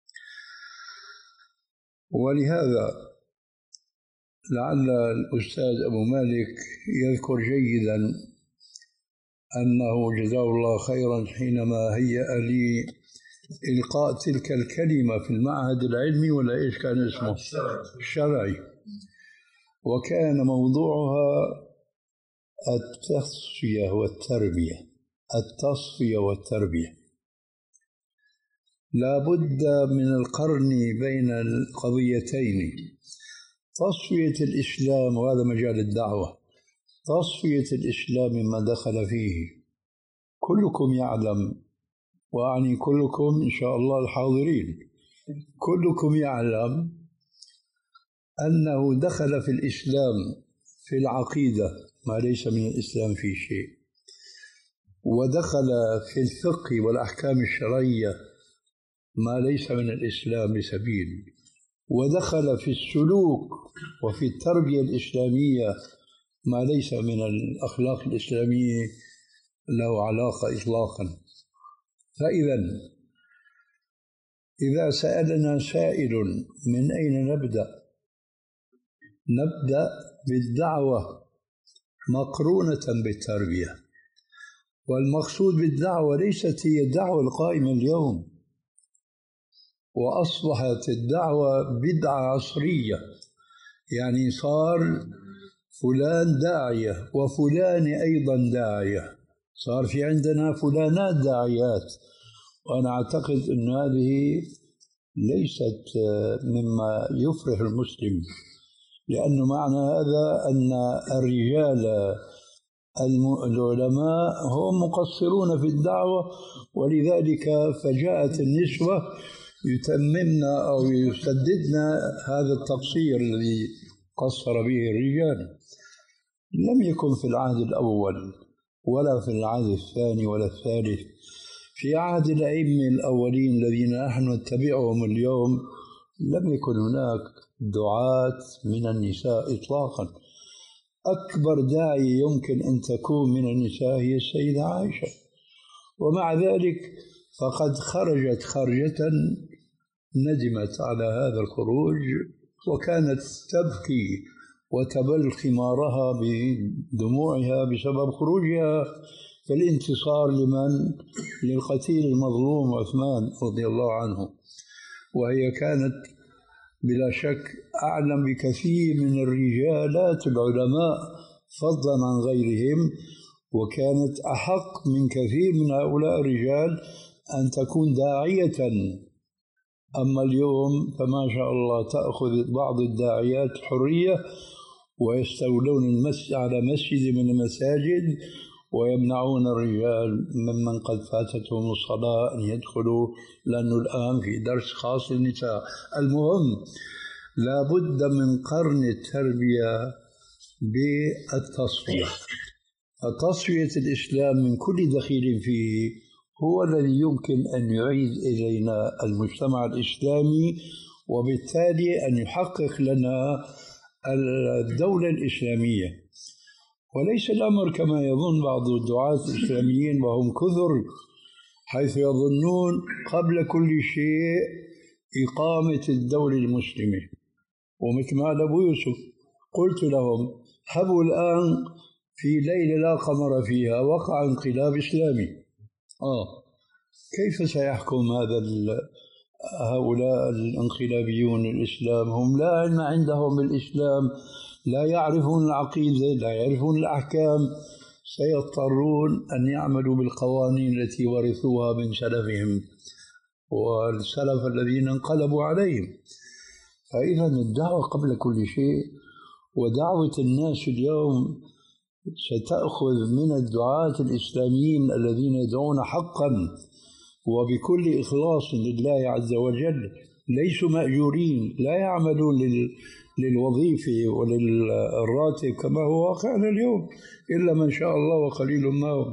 ولهذا لعل الأستاذ أبو مالك يذكر جيدا أنه جزاه الله خيرا حينما هيأ لي إلقاء تلك الكلمة في المعهد العلمي، ولا إيش كان اسمه؟ الشرعي، وكان موضوعها التصفية والتربية. التصفية والتربية لا بد من القرن بين القضيتين، تصفية الإسلام، وهذا مجال الدعوة، تصفية الإسلام مما دخل فيه. كلكم يعلم، وأعني كلكم إن شاء الله الحاضرين، كلكم يعلم أنه دخل في الإسلام في العقيدة ما ليس من الإسلام في شيء، ودخل في الفقه والأحكام الشرعية ما ليس من الإسلام بسبيل، ودخل في السلوك وفي التربية الإسلامية ما ليس من الأخلاق الإسلامية له علاقة إطلاقا. فإذا إذا سألنا سائل من أين نبدأ، نبدأ بالدعوة مقرونة بالتربية. والمقصود بالدعوة ليست هي الدعوة القائمة اليوم، وأصبحت الدعوة بدعة عصرية، يعني صار فلان داعية وفلان أيضا داعية، صار في عندنا فلانات داعيات. وأنا أعتقد أن هذه ليست مما يفرح المسلم، لأنه معنى هذا أن الرجال العلماء هم مقصرون في الدعوة، ولذلك فجاءت النسوة يتممنا أو يسددنا هذا التقصير الذي قصر به الرجال. لم يكن في العهد الأول ولا في العهد الثاني ولا الثالث. في عهد الأئمة الأولين الذين نحن نتبعهم اليوم لم يكن هناك دعاة من النساء إطلاقا. أكبر داعية يمكن أن تكون من النساء هي السيدة عائشة ومع ذلك فقد خرجت خرجة ندمت على هذا الخروج، وكانت تبكي وتبل خمارها بدموعها بسبب خروجها في الانتصار لمن؟ للقتيل المظلوم عثمان رضي الله عنه. وهي كانت بلا شك أعلم بكثير من الرجالات العلماء فضلا عن غيرهم، وكانت أحق من كثير من هؤلاء الرجال أن تكون داعية. أما اليوم فما شاء الله تأخذ بعض الداعيات حرية ويستولون المسجد على مسجد من المساجد ويمنعون الرجال ممن قد فاتتهم الصلاة أن يدخلوا، لأنه الآن في درس خاص للنساء. المهم لا بد من قرن التربية بالتصفية. فتصفية الإسلام من كل دخيل فيه هو الذي يمكن أن يعيد إلينا المجتمع الإسلامي، وبالتالي أن يحقق لنا الدولة الإسلامية. وليس الأمر كما يظن بعض الدعاة الإسلاميين وهم كثر، حيث يظنون قبل كل شيء إقامة الدولة المسلمة. ومثل ما قال أبو يوسف قلت لهم هبوا الآن في ليلة لا قمر فيها وقع انقلاب إسلامي، آه كيف سيحكم هذا هؤلاء الانقلابيون الإسلام؟ هم لا علم عندهم بالإسلام، لا يعرفون العقيدة، لا يعرفون الأحكام، سيضطرون أن يعملوا بالقوانين التي ورثوها من سلفهم والسلف الذين انقلبوا عليهم. فإذا الدعوة قبل كل شيء، ودعوة الناس اليوم ستأخذ من الدعاة الإسلاميين الذين يدعون حقا وبكل إخلاص لله عز وجل، ليسوا مأجورين، لا يعملون لل للوظيفة وللراتب كما هو واقعنا اليوم، إلا من شاء الله وقليل ما هم.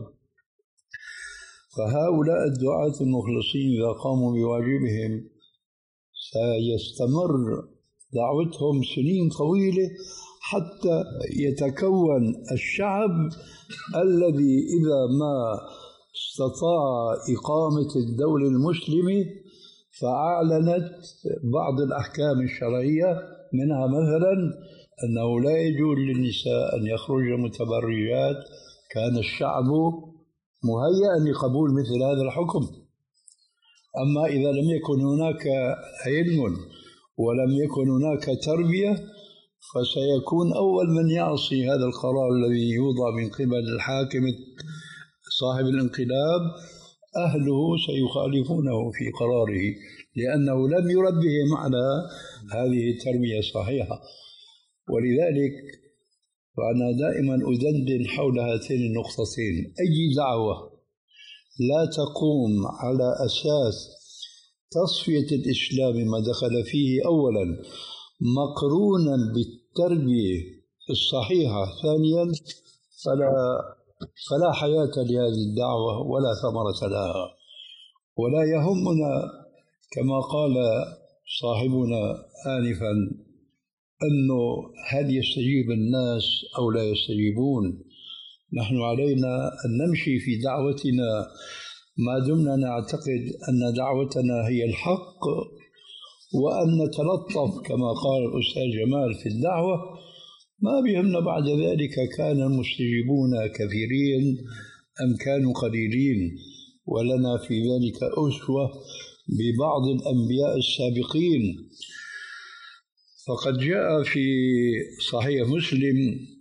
فهؤلاء الدعاة المخلصين إذا قاموا بواجبهم سيستمر دعوتهم سنين طويلة حتى يتكون الشعب الذي إذا ما استطاع إقامة الدولة المسلمة فأعلنت بعض الأحكام الشرعية، منها مثلا أنه لا يجوز للنساء أن يخرجن متبرجات، كان الشعب مهيئا لقبول مثل هذا الحكم. أما إذا لم يكن هناك علم ولم يكن هناك تربية فسيكون أول من يعصي هذا القرار الذي يوضع من قبل الحاكم صاحب الانقلاب أهله سيخالفونه في قراره، لأنه لم يربهم على هذه التربية الصحيحة. ولذلك فأنا دائما أدندن حول هاتين النقطتين. أي دعوة لا تقوم على أساس تصفية الإسلام ما دخل فيه أولا مقرونا بالتربية الصحيحة ثانيا فلا فلا حياة لهذه الدعوة ولا ثمرة لها. ولا يهمنا كما قال صاحبنا آنفا أنه هل يستجيب الناس أو لا يستجيبون. نحن علينا أن نمشي في دعوتنا ما دمنا نعتقد أن دعوتنا هي الحق، وأن نتلطف كما قال الأستاذ جمال في الدعوة. ما بيهمنا بعد ذلك كان المستجيبون كثيرين أم كانوا قليلين، ولنا في ذلك أسوة ببعض الأنبياء السابقين. فقد جاء في صحيح مسلم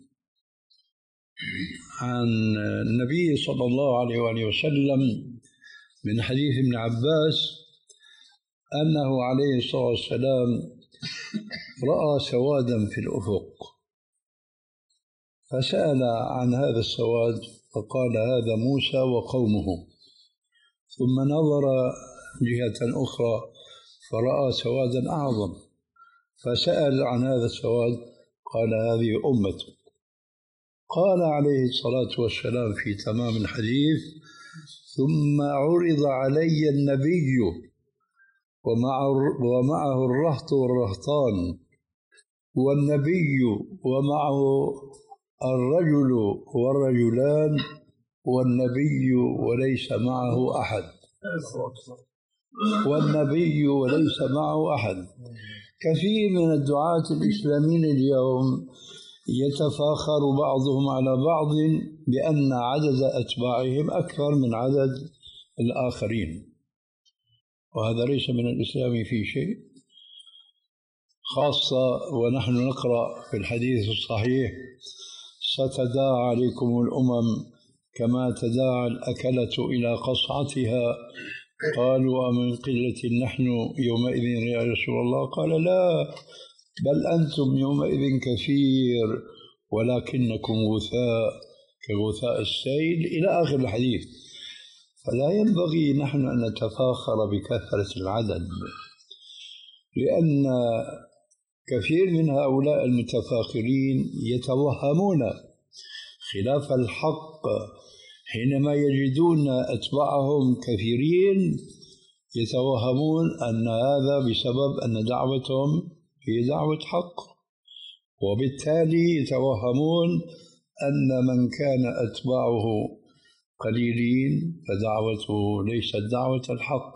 عن النبي صلى الله عليه وآله وسلم من حديث ابن عباس أنه عليه الصلاة والسلام رأى سوادا في الأفق فسأل عن هذا السواد فقال هذا موسى وقومه، ثم نظر جهة أخرى فرأى سوادا أعظم فسأل عن هذا السواد قال هذه أمته. قال عليه الصلاة والسلام في تمام الحديث ثم عرض علي النبي ومعه الرهط والرهطان، والنبي ومعه الرجل والرجلان، والنبي وليس معه أحد، والنبي وليس معه أحد. كثير من الدعاة الإسلاميين اليوم يتفاخر بعضهم على بعض بأن عدد أتباعهم أكثر من عدد الآخرين، وهذا ليس من الإسلام في شيء، خاصة ونحن نقرأ في الحديث الصحيح: ستداعى عليكم الأمم كما تداعى الأكلة إلى قصعتها. قالوا: أمن قلة نحن يومئذ يا رسول الله؟ قال: لا، بل أنتم يومئذ كثير ولكنكم غثاء كغثاء السيل، إلى آخر الحديث. فلا ينبغي نحن أن نتفاخر بكثرة العدد، لأن كثير من هؤلاء المتفاخرين يتوهمون خلاف الحق حينما يجدون أتباعهم كثيرين، يتوهمون أن هذا بسبب أن دعوتهم هي دعوة حق، وبالتالي يتوهمون أن من كان أتباعه قليلين فدعوته ليست دعوة الحق.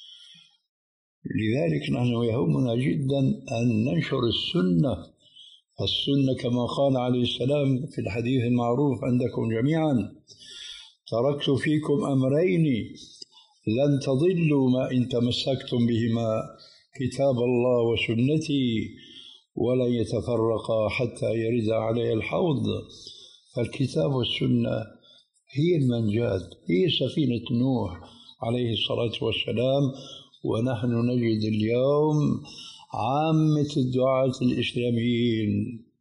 لذلك نحن يهمنا جدا أن ننشر السنة. السنة كما قال عليه السلام في الحديث المعروف عندكم جميعا: تركت فيكم أمرين لن تضلوا ما إن تمسكتم بهما، كتاب الله وسنتي، ولن يتفرقا حتى يرد علي الحوض. فالكتاب والسنة هي المنجاة، هي سفينة نوح عليه الصلاة والسلام. ونحن نجد اليوم عامة الدعاة الإسلاميين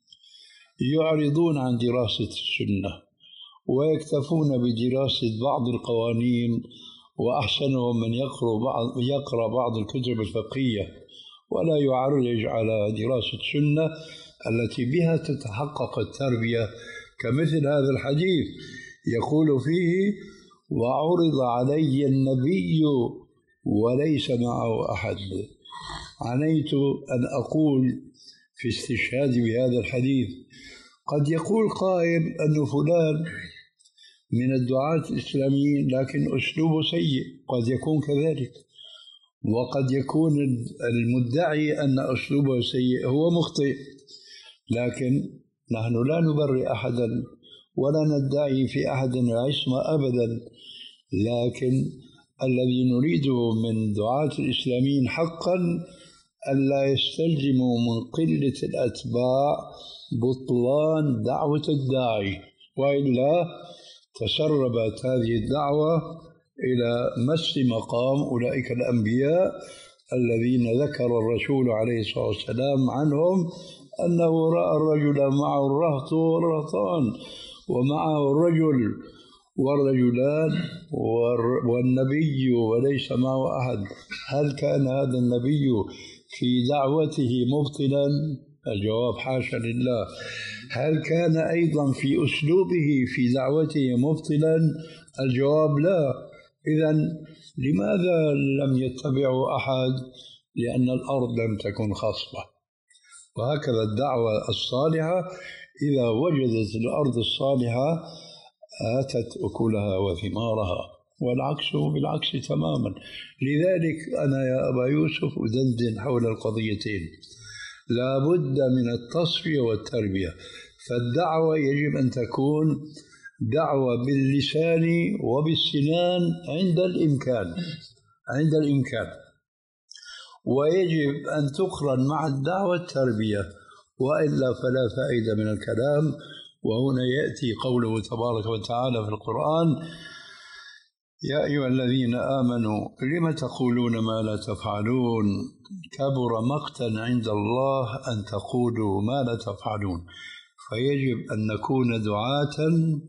يعرضون عن دراسة السنة ويكتفون بدراسة بعض القوانين، وأحسنهم من يقرأ بعض, يقرأ بعض الكتب الفقهية ولا يعرج على دراسة السنة التي بها تتحقق التربية، كمثل هذا الحديث يقول فيه: وعرض علي النبي وليس معه أحد. عنيت أن أقول في استشهاد بهذا الحديث: قد يقول قائل أن فلان من الدعاة الإسلاميين لكن أسلوبه سيء، قد يكون كذلك، وقد يكون المدعي أن أسلوبه سيء هو مخطئ، لكن نحن لا نبرئ أحدا ولا ندعي في أحد العصمة أبدا، لكن الذي نريده من دعاة الإسلاميين حقا ألا يستلزموا من قلة الأتباع بطلان دعوة الداعي، وإلا تسربت هذه الدعوة إلى مس مقام أولئك الأنبياء الذين ذكر الرسول عليه الصلاة والسلام عنهم أنه رأى الرجل معه الرهط والرهطان، ومعه الرجل والرجلان والنبي وليس معه أحد. هل كان هذا النبي في دعوته مبطلا؟ الجواب حاشا لله. هل كان أيضا في أسلوبه في دعوته مبطلا؟ الجواب لا. إذن لماذا لم يتبعه أحد؟ لأن الأرض لم تكن خصبة. وهكذا الدعوة الصالحة إذا وجدت الأرض الصالحة آتت أكلها وثمارها، والعكس بالعكس تماما. لذلك أنا يا أبا يوسف أدندن حول القضيتين. لا بد من التصفية والتربية، فالدعوة يجب أن تكون دعوة باللسان وبالسنان عند الإمكان عند الإمكان ويجب أن تقرن مع الدعوة التربية، وإلا فلا فائدة من الكلام. وهنا يأتي قوله تبارك وتعالى في القرآن: يا أيها الذين آمنوا لم تقولون ما لا تفعلون كبر مقتا عند الله أن تقولوا ما لا تفعلون. فيجب أن نكون دعاة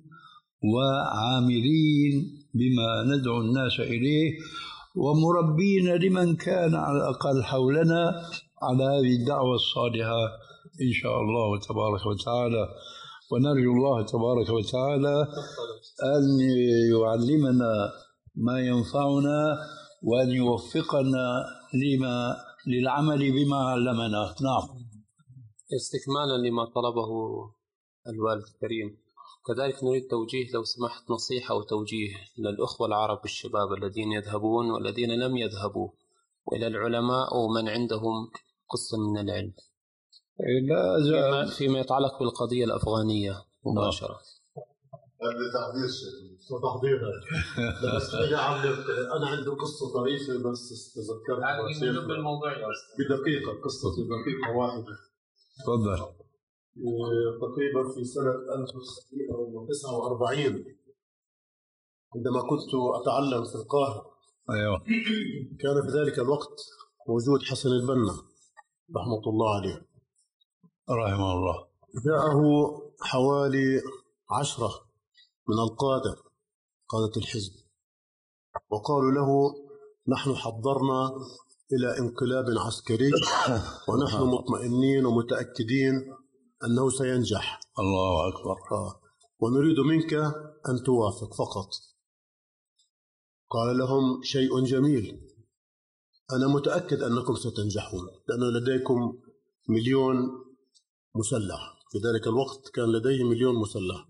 وعاملين بما ندعو الناس إليه، ومربين لمن كان على الأقل حولنا على هذه الدعوة الصالحة إن شاء الله تبارك وتعالى. ونرجو الله تبارك وتعالى أن يعلمنا ما ينفعنا وأن يوفقنا لما للعمل بما علمنا. نعم. استكمالا لما طلبه الوالد الكريم، كذلك نريد توجيه لو سمحت نصيحة وتوجيه للأخوة العرب الشباب الذين يذهبون والذين لم يذهبوا، وإلى العلماء ومن عندهم قسط من العلم لا فيما, فيما يتعلق بالقضية الأفغانية مباشرة. هذا تحضير تحضير بس أنا عندي قصة طريفة بس تذكرت بدقيقة، قصة بدقيقة واحدة. تفضل. تقريبا في سنة ألف وتسعمائة وتسعة وأربعين عندما كنت أتعلم في القاهرة. أيوه. كان في ذلك الوقت موجود حسن البنا رحمة الله عليه رحمه الله. جاءه حوالي عشرة من القادة قادة الحزب وقالوا له نحن حضرنا إلى انقلاب عسكري ونحن مطمئنين ومتأكدين أنه سينجح. الله أكبر. آه. ونريد منك أن توافق فقط. قال لهم شيء جميل، أنا متأكد أنكم ستنجحون لأن لديكم مليون مسلح. في ذلك الوقت كان لديه مليون مسلح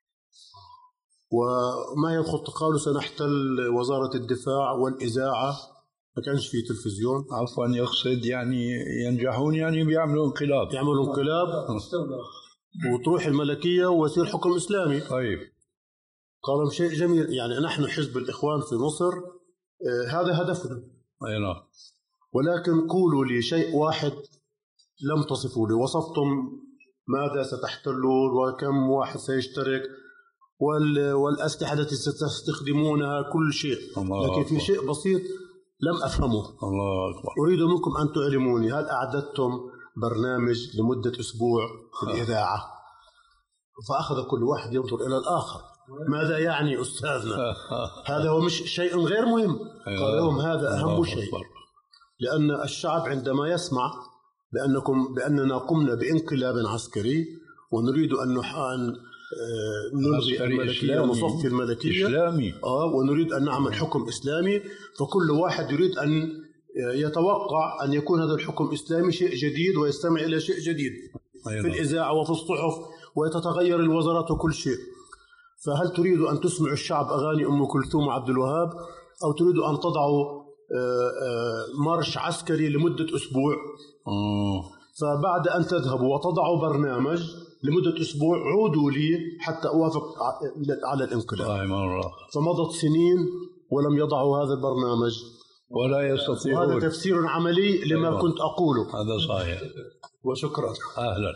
وما يخط. قالوا سنحتل وزارة الدفاع والإذاعة، ما كانش في تلفزيون. عفوا يقصد يعني ينجحون يعني بيعملوا انقلاب يعملوا انقلاب وتروح الملكية ويصير حكم إسلامي. طيب. قالوا شيء جميل، يعني نحن حزب الإخوان في مصر آه هذا هدفنا. أي نعم. ولكن قولوا لي شيء واحد لم تصفوا لي. وصفتم ماذا ستحتلون وكم واحد سيشترك والأسلحة التي ستستخدمونها كل شيء، لكن في شيء بسيط لم أفهمه. الله أكبر. أريد منكم أن تعلموني، هل أعددتم برنامج لمدة أسبوع في الإذاعة؟ فأخذ كل واحد ينظر إلى الآخر، ماذا يعني أستاذنا؟ هذا هو مش شيء غير مهم. قال لهم هذا أهم شيء، لأن الشعب عندما يسمع بأنكم بأننا قمنا بانقلاب عسكري ونريد أن نحن نلغي الملكية ونصفي الملكية إسلامي. آه ونريد أن نعمل حكم إسلامي، فكل واحد يريد أن يتوقع أن يكون هذا الحكم إسلامي شيء جديد ويستمع إلى شيء جديد. أيضا. في الإذاعة وفي الصحف وتتغير الوزارات وكل شيء. فهل تريد أن تسمع الشعب أغاني أم كلثوم وعبد الوهاب أو تريد أن تضعوا مارش عسكري لمدة أسبوع؟ أوه. فبعد أن تذهبوا وتضعوا برنامج لمدة أسبوع عودوا لي حتى أوافق على الانقلاب. فمضت سنين ولم يضعوا هذا البرنامج ولا يستطيعون. وهذا تفسير عملي لما أيوة. كنت أقوله. هذا صحيح. وشكرا. أهلا.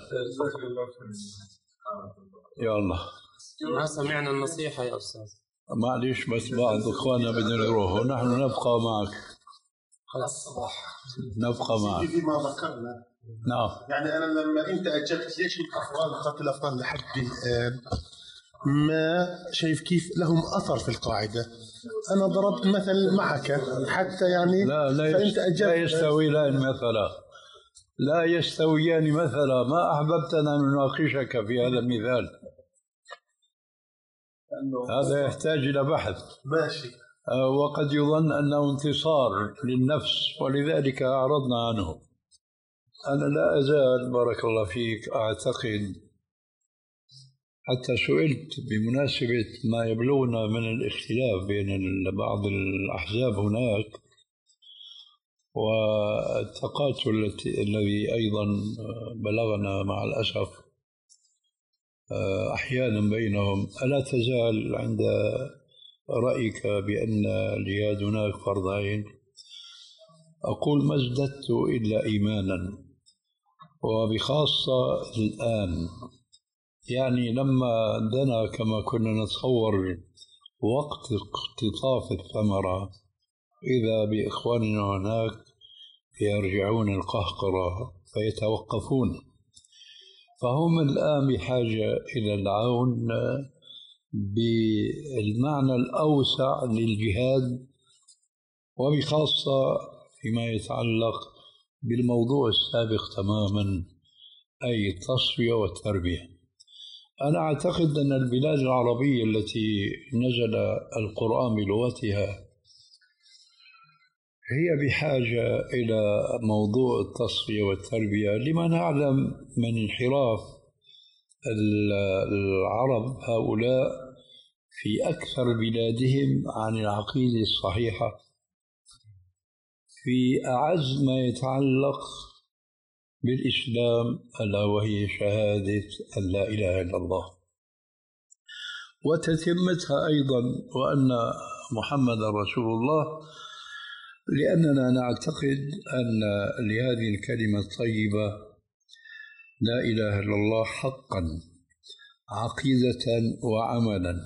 يا الله. ما سمعنا النصيحة يا أستاذ. معليش بس بعض إخواننا بدنا يروحوا، نحن نبقى معك. خلاص. نبقى معك. فيما ذكرنا. نعم. يعني أنا لما أنت أجبت ليش الأفغان قتل الأفغان لحد الآن ما شايف كيف لهم أثر في القاعدة. أنا ضربت مثل معك حتى يعني لا لا, فأنت أجبت لا يستويان مثلا، لا يستويان مثلا. ما أحببت أن نناقشك في هذا المثال، هذا يحتاج إلى بحث. ماشي. وقد يظن أنه انتصار للنفس ولذلك أعرضنا عنه. أنا لا أزال بارك الله فيك أعتقد، حتى سئلت بمناسبة ما يبلغنا من الاختلاف بين بعض الأحزاب هناك والتقاتل الذي أيضا بلغنا مع الأسف أحيانا بينهم، ألا تزال عند رأيك بأن الجهاد هناك فرض عين؟ أقول ما ازددت إلا إيمانا، وبخاصة الآن. يعني لما دنا كما كنا نتصور وقت اقتطاف الثمرة إذا بإخواننا هناك يرجعون القهقرة فيتوقفون، فهم الآن بحاجة إلى العون بالمعنى الأوسع للجهاد، وبخاصة فيما يتعلق بالموضوع السابق تماما، أي التصفية والتربية. أنا أعتقد أن البلاد العربية التي نزل القرآن بلغتها هي بحاجة إلى موضوع التصفية والتربية، لما نعلم من انحراف العرب هؤلاء في أكثر بلادهم عن العقيدة الصحيحة في أعز ما يتعلق بالإسلام، ألا وهي شهادة أن لا إله إلا الله، وتتمتها أيضا وأن محمد رسول الله، لأننا نعتقد أن لهذه الكلمة الطيبة لا إله إلا الله حقا عقيدة وعملا.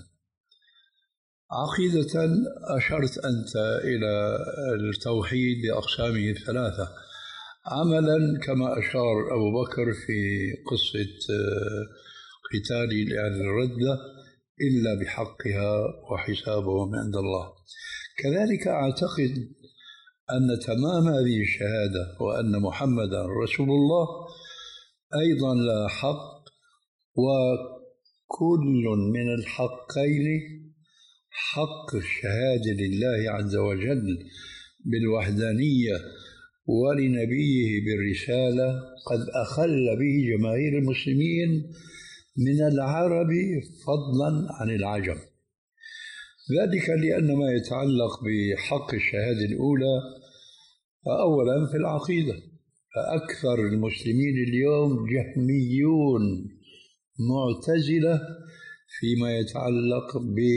عقيدة أشرت أنت إلى التوحيد بأقسامه الثلاثة، عملا كما أشار أبو بكر في قصة قتال أهل الردة إلا بحقها وحسابهم عند الله. كذلك أعتقد أن تمام هذه الشهادة وأن محمدا رسول الله أيضا لا حق، وكل من الحقين حق الشهادة لله عز وجل بالوحدانية ولنبيه بالرسالة قد أخل به جماهير المسلمين من العرب فضلا عن العجم. ذلك لأن ما يتعلق بحق الشهادة الأولى فأولا في العقيدة، فأكثر المسلمين اليوم جهميون معتزلة فيما يتعلق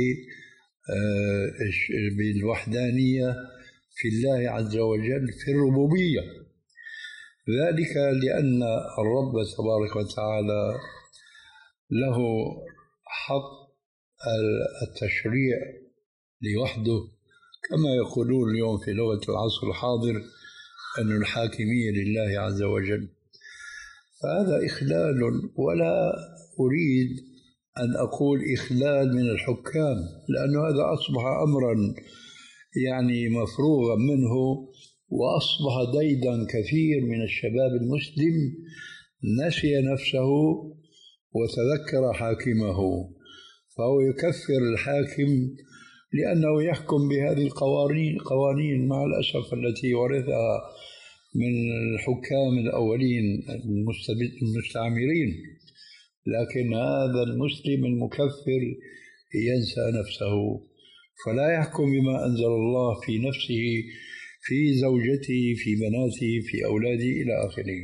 بالوحدانية في الله عز وجل في الربوبية. ذلك لأن الرب تبارك وتعالى له حق التشريع لوحده، كما يقولون اليوم في لغة العصر الحاضر أن الحاكمية لله عز وجل. فهذا إخلال، ولا أريد أن أقول إخلال من الحكام، لأن هذا أصبح أمرا يعني مفروغا منه، وأصبح ديدا كثير من الشباب المسلم نسي نفسه وتذكر حاكمه، فهو يكفر الحاكم لأنه يحكم بهذه القوانين قوانين مع الأسف التي ورثها من الحكام الأولين المستعمرين. لكن هذا المسلم المكفر ينسى نفسه، فلا يحكم بما أنزل الله في نفسه، في زوجته، في بناته، في أولاده إلى آخره.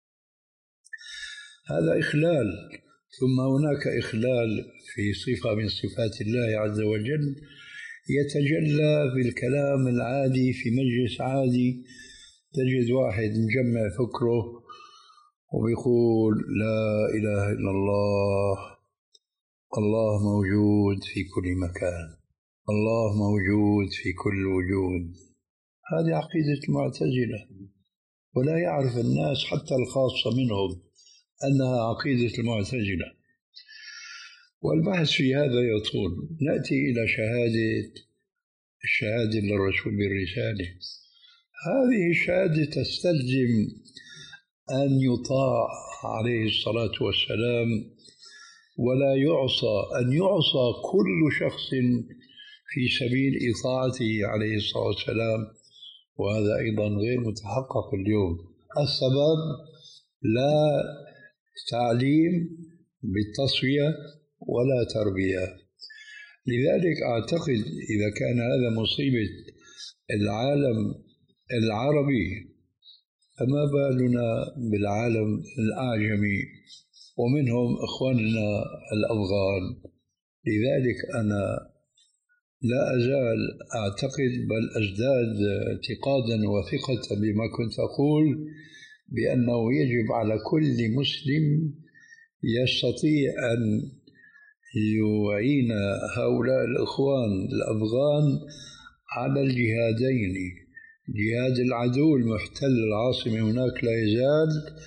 هذا إخلال. ثم هناك إخلال في صفة من صفات الله عز وجل يتجلى في الكلام العادي في مجلس عادي، تجد واحد مجمع فكره وبيقول لا إله إلا الله، الله موجود في كل مكان، الله موجود في كل وجود. هذه عقيدة المعتزلة، ولا يعرف الناس حتى الخاصة منهم أنها عقيدة المعتزلة، والبحث في هذا يطول. نأتي إلى شهادة الشهادة للرسول بالرسالة. هذه الشهادة تستلزم أن يطاع عليه الصلاة والسلام ولا يعصى، أن يعصى كل شخص في سبيل إطاعته عليه الصلاة والسلام، وهذا أيضا غير متحقق اليوم. السبب لا تعليم بالتصفية ولا تربية. لذلك أعتقد إذا كان هذا مصيبة العالم العربي، فما بالنا بالعالم الأعجمي ومنهم إخواننا الأفغان. لذلك أنا لا أزال أعتقد بل أزداد اعتقادا وثقة بما كنت أقول، بأنه يجب على كل مسلم يستطيع أن يعين هؤلاء الإخوان الأفغان على الجهادين، جهاد العدو المحتل العاصمة هناك لا يزال،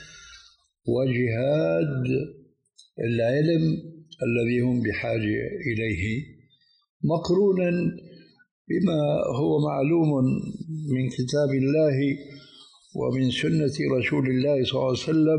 وجهاد العلم الذي هم بحاجة إليه، مقرونا بما هو معلوم من كتاب الله ومن سنة رسول الله صلى الله عليه وسلم،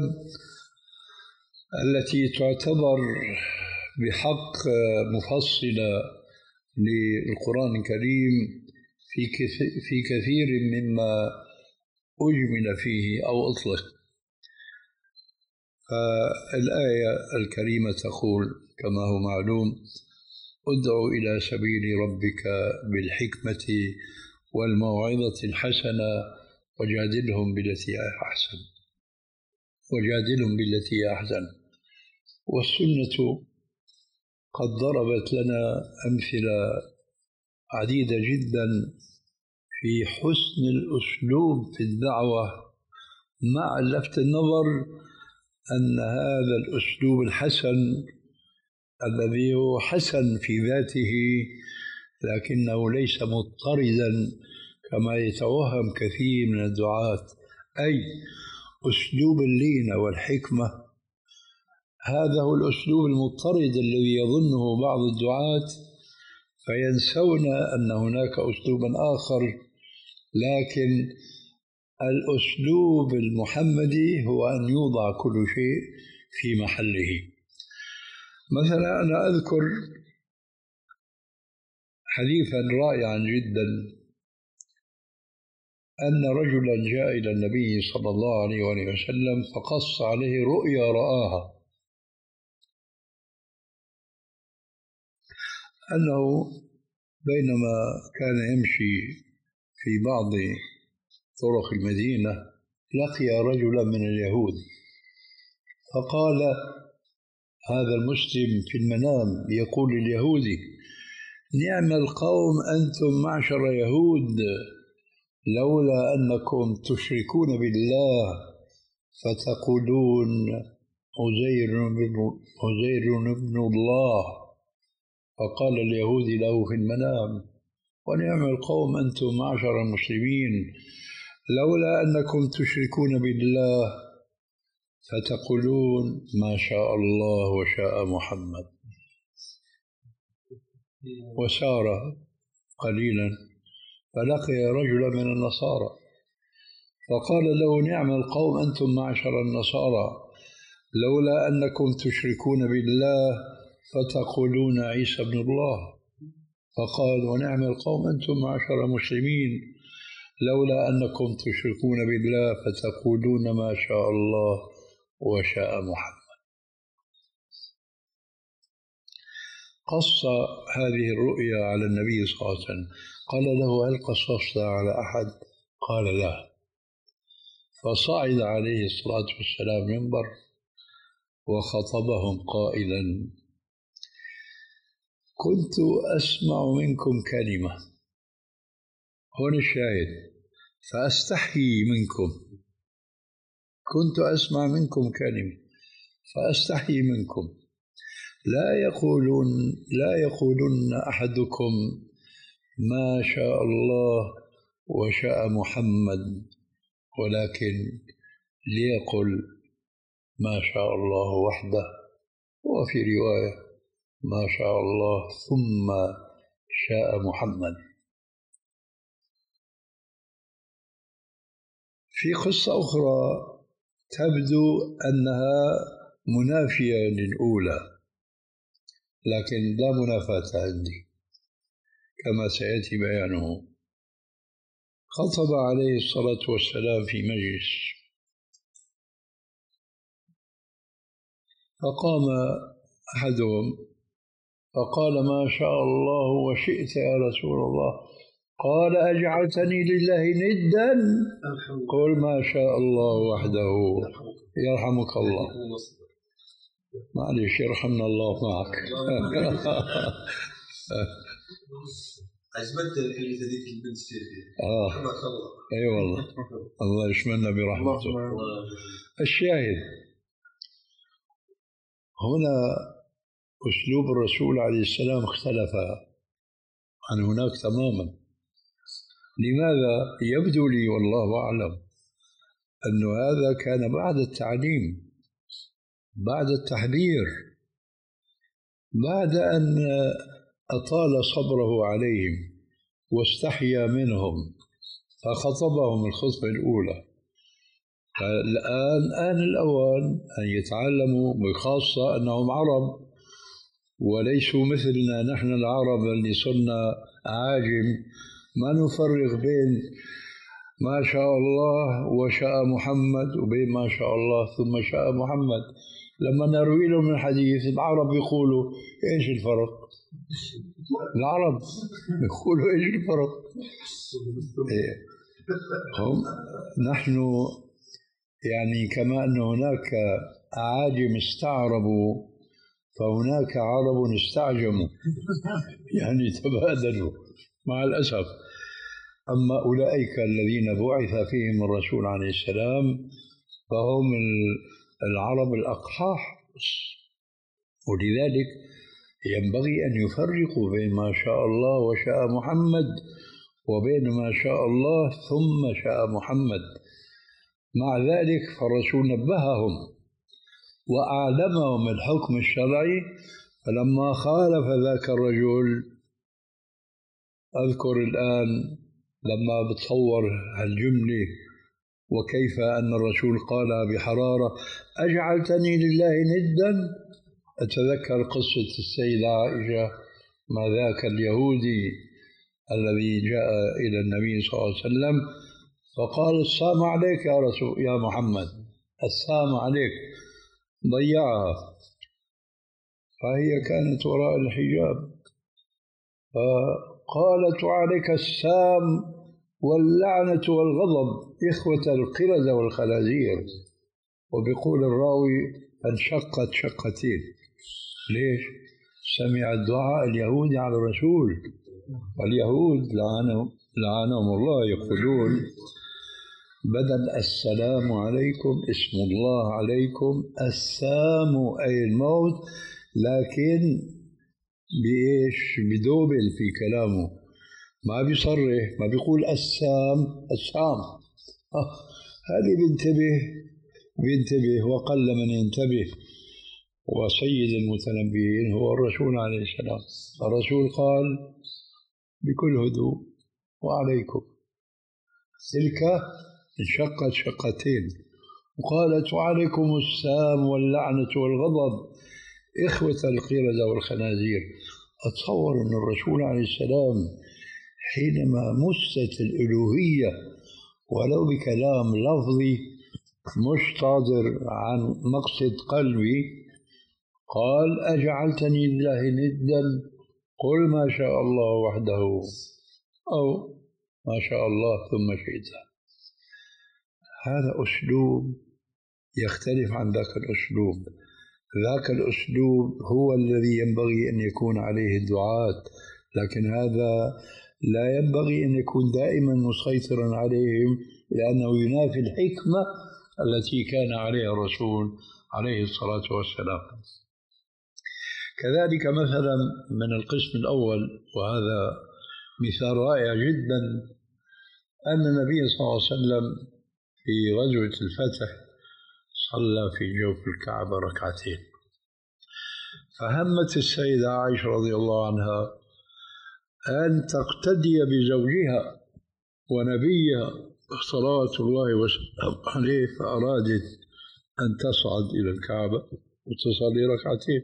التي تعتبر بحق مفصلة للقرآن الكريم في كثير مما أجمل فيه أو أطلق. فالآية الكريمة تقول كما هو معلوم: ادع إلى سبيل ربك بالحكمة والموعظة الحسنة وجادلهم بالتي هي أحسن وجادلهم بالتي هي أحسن. والسنة قد ضربت لنا أمثلة عديدة جدا في حسن الأسلوب في الدعوة، مع لفت النظر أن هذا الأسلوب الحسن الذي هو حسن في ذاته لكنه ليس مضطردا كما يتوهم كثير من الدعاة، أي أسلوب اللينة والحكمة. هذا هو الأسلوب المضطرد الذي يظنه بعض الدعاة، فينسون أن هناك أسلوبا آخر. لكن الأسلوب المحمدي هو أن يوضع كل شيء في محله. مثلا أنا أذكر حديثا رائعا جدا، أن رجلا جاء إلى النبي صلى الله عليه وسلم فقص عليه رؤيا رآها، أنه بينما كان يمشي في بعض طرق المدينة لقي رجلا من اليهود، فقال هذا المسلم في المنام يقول لليهودي: نعم القوم أنتم معشر يهود، لولا أنكم تشركون بالله فتقولون عزير بن الله. فقال اليهودي له في المنام: ونعم القوم أنتم معشر المسلمين، لولا أنكم تشركون بالله فتقولون ما شاء الله وشاء محمد. وسار قليلا فلقي رجلا من النصارى فقال له: نعم القوم أنتم معشر النصارى، لولا أنكم تشركون بالله فتقولون عيسى ابن الله. فقال: ونعم القوم أنتم معشر المسلمين، لولا أنكم تشركون بالله فتقولون ما شاء الله وشاء محمد. قص هذه الرؤيا على النبي صلى الله عليه وسلم، قال له: هل قصصت على أحد؟ قال: لا. فصعد عليه الصلاة والسلام منبر وخطبهم قائلا: كنت أسمع منكم كلمة، هنا الشاهد، فأستحيي منكم. كنت أسمع منكم كلمة فأستحيي منكم. لا يقولون لا يقولن أحدكم ما شاء الله وشاء محمد، ولكن ليقل ما شاء الله وحده، وفي رواية ما شاء الله ثم شاء محمد. في قصة أخرى تبدو أنها منافية للأولى، لكن لا منافاة عندي كما سيأتي بيانه. خطب عليه الصلاة والسلام في مجلس، فقام أحدهم فقال: ما شاء الله وشئت يا رسول الله. قال: أجعلتني لله ندا؟ قل ما شاء الله وحده. يرحمك الله. معلش، يرحمنا الله معك. عجبتني الحديث هذيك البنت شيخي. اه اي أيوة والله. الله يشملنا برحمته. الشاهد هنا أسلوب الرسول عليه السلام اختلف عن هناك تماما. لماذا؟ يبدو لي والله أعلم أن هذا كان بعد التعليم، بعد التحذير، بعد أن أطال صبره عليهم واستحيا منهم فخطبهم الخطبة الأولى. الآن آن الأوان أن يتعلموا، بخاصة أنهم عرب وليسوا مثلنا نحن العرب اللي صرنا عاجم، ما نفرق بين ما شاء الله وشاء محمد، وبين ما شاء الله ثم شاء محمد. لما نروي لهم الحديث العرب يقولوا إيش الفرق؟ العرب يقولوا إيش الفرق؟ إيه. هم نحن يعني كما أن هناك أعاجم استعربوا فهناك عرب استعجموا، يعني تبادلوا مع الأسف. أما أولئك الذين بعث فيهم الرسول عليه السلام فهم العرب الأقحاح، ولذلك ينبغي أن يفرقوا بين ما شاء الله وشاء محمد وبين ما شاء الله ثم شاء محمد. مع ذلك فالرسول نبههم وأعلمهم الحكم الشرعي، فلما خالف ذاك الرجل أذكر الآن لما بتصور هالجملة وكيف أن الرسول قال بحرارة أجعلتني لله ندا، أتذكر قصة السيدة عائشة مع ذاك اليهودي الذي جاء إلى النبي صلى الله عليه وسلم فقال السلام عليك يا رسول يا محمد، السلام عليك، ضيعها، فهي كانت وراء الحجاب، فقالت عليك السام واللعنة والغضب إخوة القردة والخنازير. وبيقول الراوي فانشقت شقتين. ليش؟ سمع الدعاء اليهود على الرسول، واليهود لعنهم, لعنهم الله يقولون بدل السلام عليكم اسم الله عليكم، السام أي الموت، لكن بإيش؟ بدوبل في كلامه، ما بيصرح، ما بيقول السام السام. آه هذه بينتبه بينتبه وقل من ينتبه. وسيد المتنبيين هو الرسول عليه السلام. الرسول قال بكل هدوء وعليكم، تلك انشقت شقتين، وقالت وعليكم السام واللعنة والغضب إخوة القردة والخنازير. أتصور أن الرسول عليه السلام حينما مست الألوهية ولو بكلام لفظي مش صادر عن مقصد قلبي قال أجعلتني لله ندا قل ما شاء الله وحده أو ما شاء الله ثم شئت. هذا أسلوب يختلف عن ذاك الأسلوب. ذاك الأسلوب هو الذي ينبغي أن يكون عليه الدعاة، لكن هذا لا ينبغي أن يكون دائما مسيطرا عليهم، لأنه ينافي الحكمة التي كان عليها الرسول عليه الصلاة والسلام. كذلك مثلا من القسم الأول، وهذا مثال رائع جدا، أن النبي صلى الله عليه وسلم في غزوة الفتح صلى في جوف الكعبة ركعتين، فهمت السيدة عائشة رضي الله عنها أن تقتدي بزوجها ونبيها صلوات الله وسلامه عليه، فأرادت أن تصعد إلى الكعبة وتصلي ركعتين،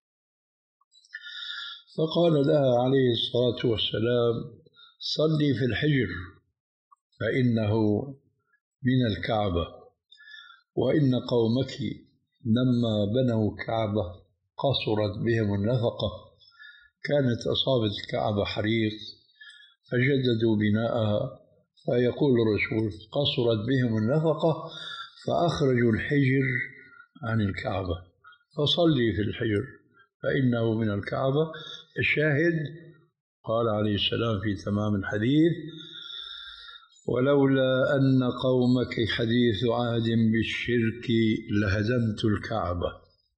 فقال لها عليه الصلاة والسلام صلي في الحجر فإنه من الكعبة، وإن قومك لما بنوا الكعبة قصرت بهم النفقة، كانت أصابت الكعبة حريق فجددوا بناءها، فيقول الرسول قصرت بهم النفقة فأخرجوا الحجر عن الكعبة، فصلي في الحجر فإنه من الكعبة. الشاهد قال عليه السلام في تمام الحديث ولولا أن قومك حديث عهد بالشرك لهدمت الكعبة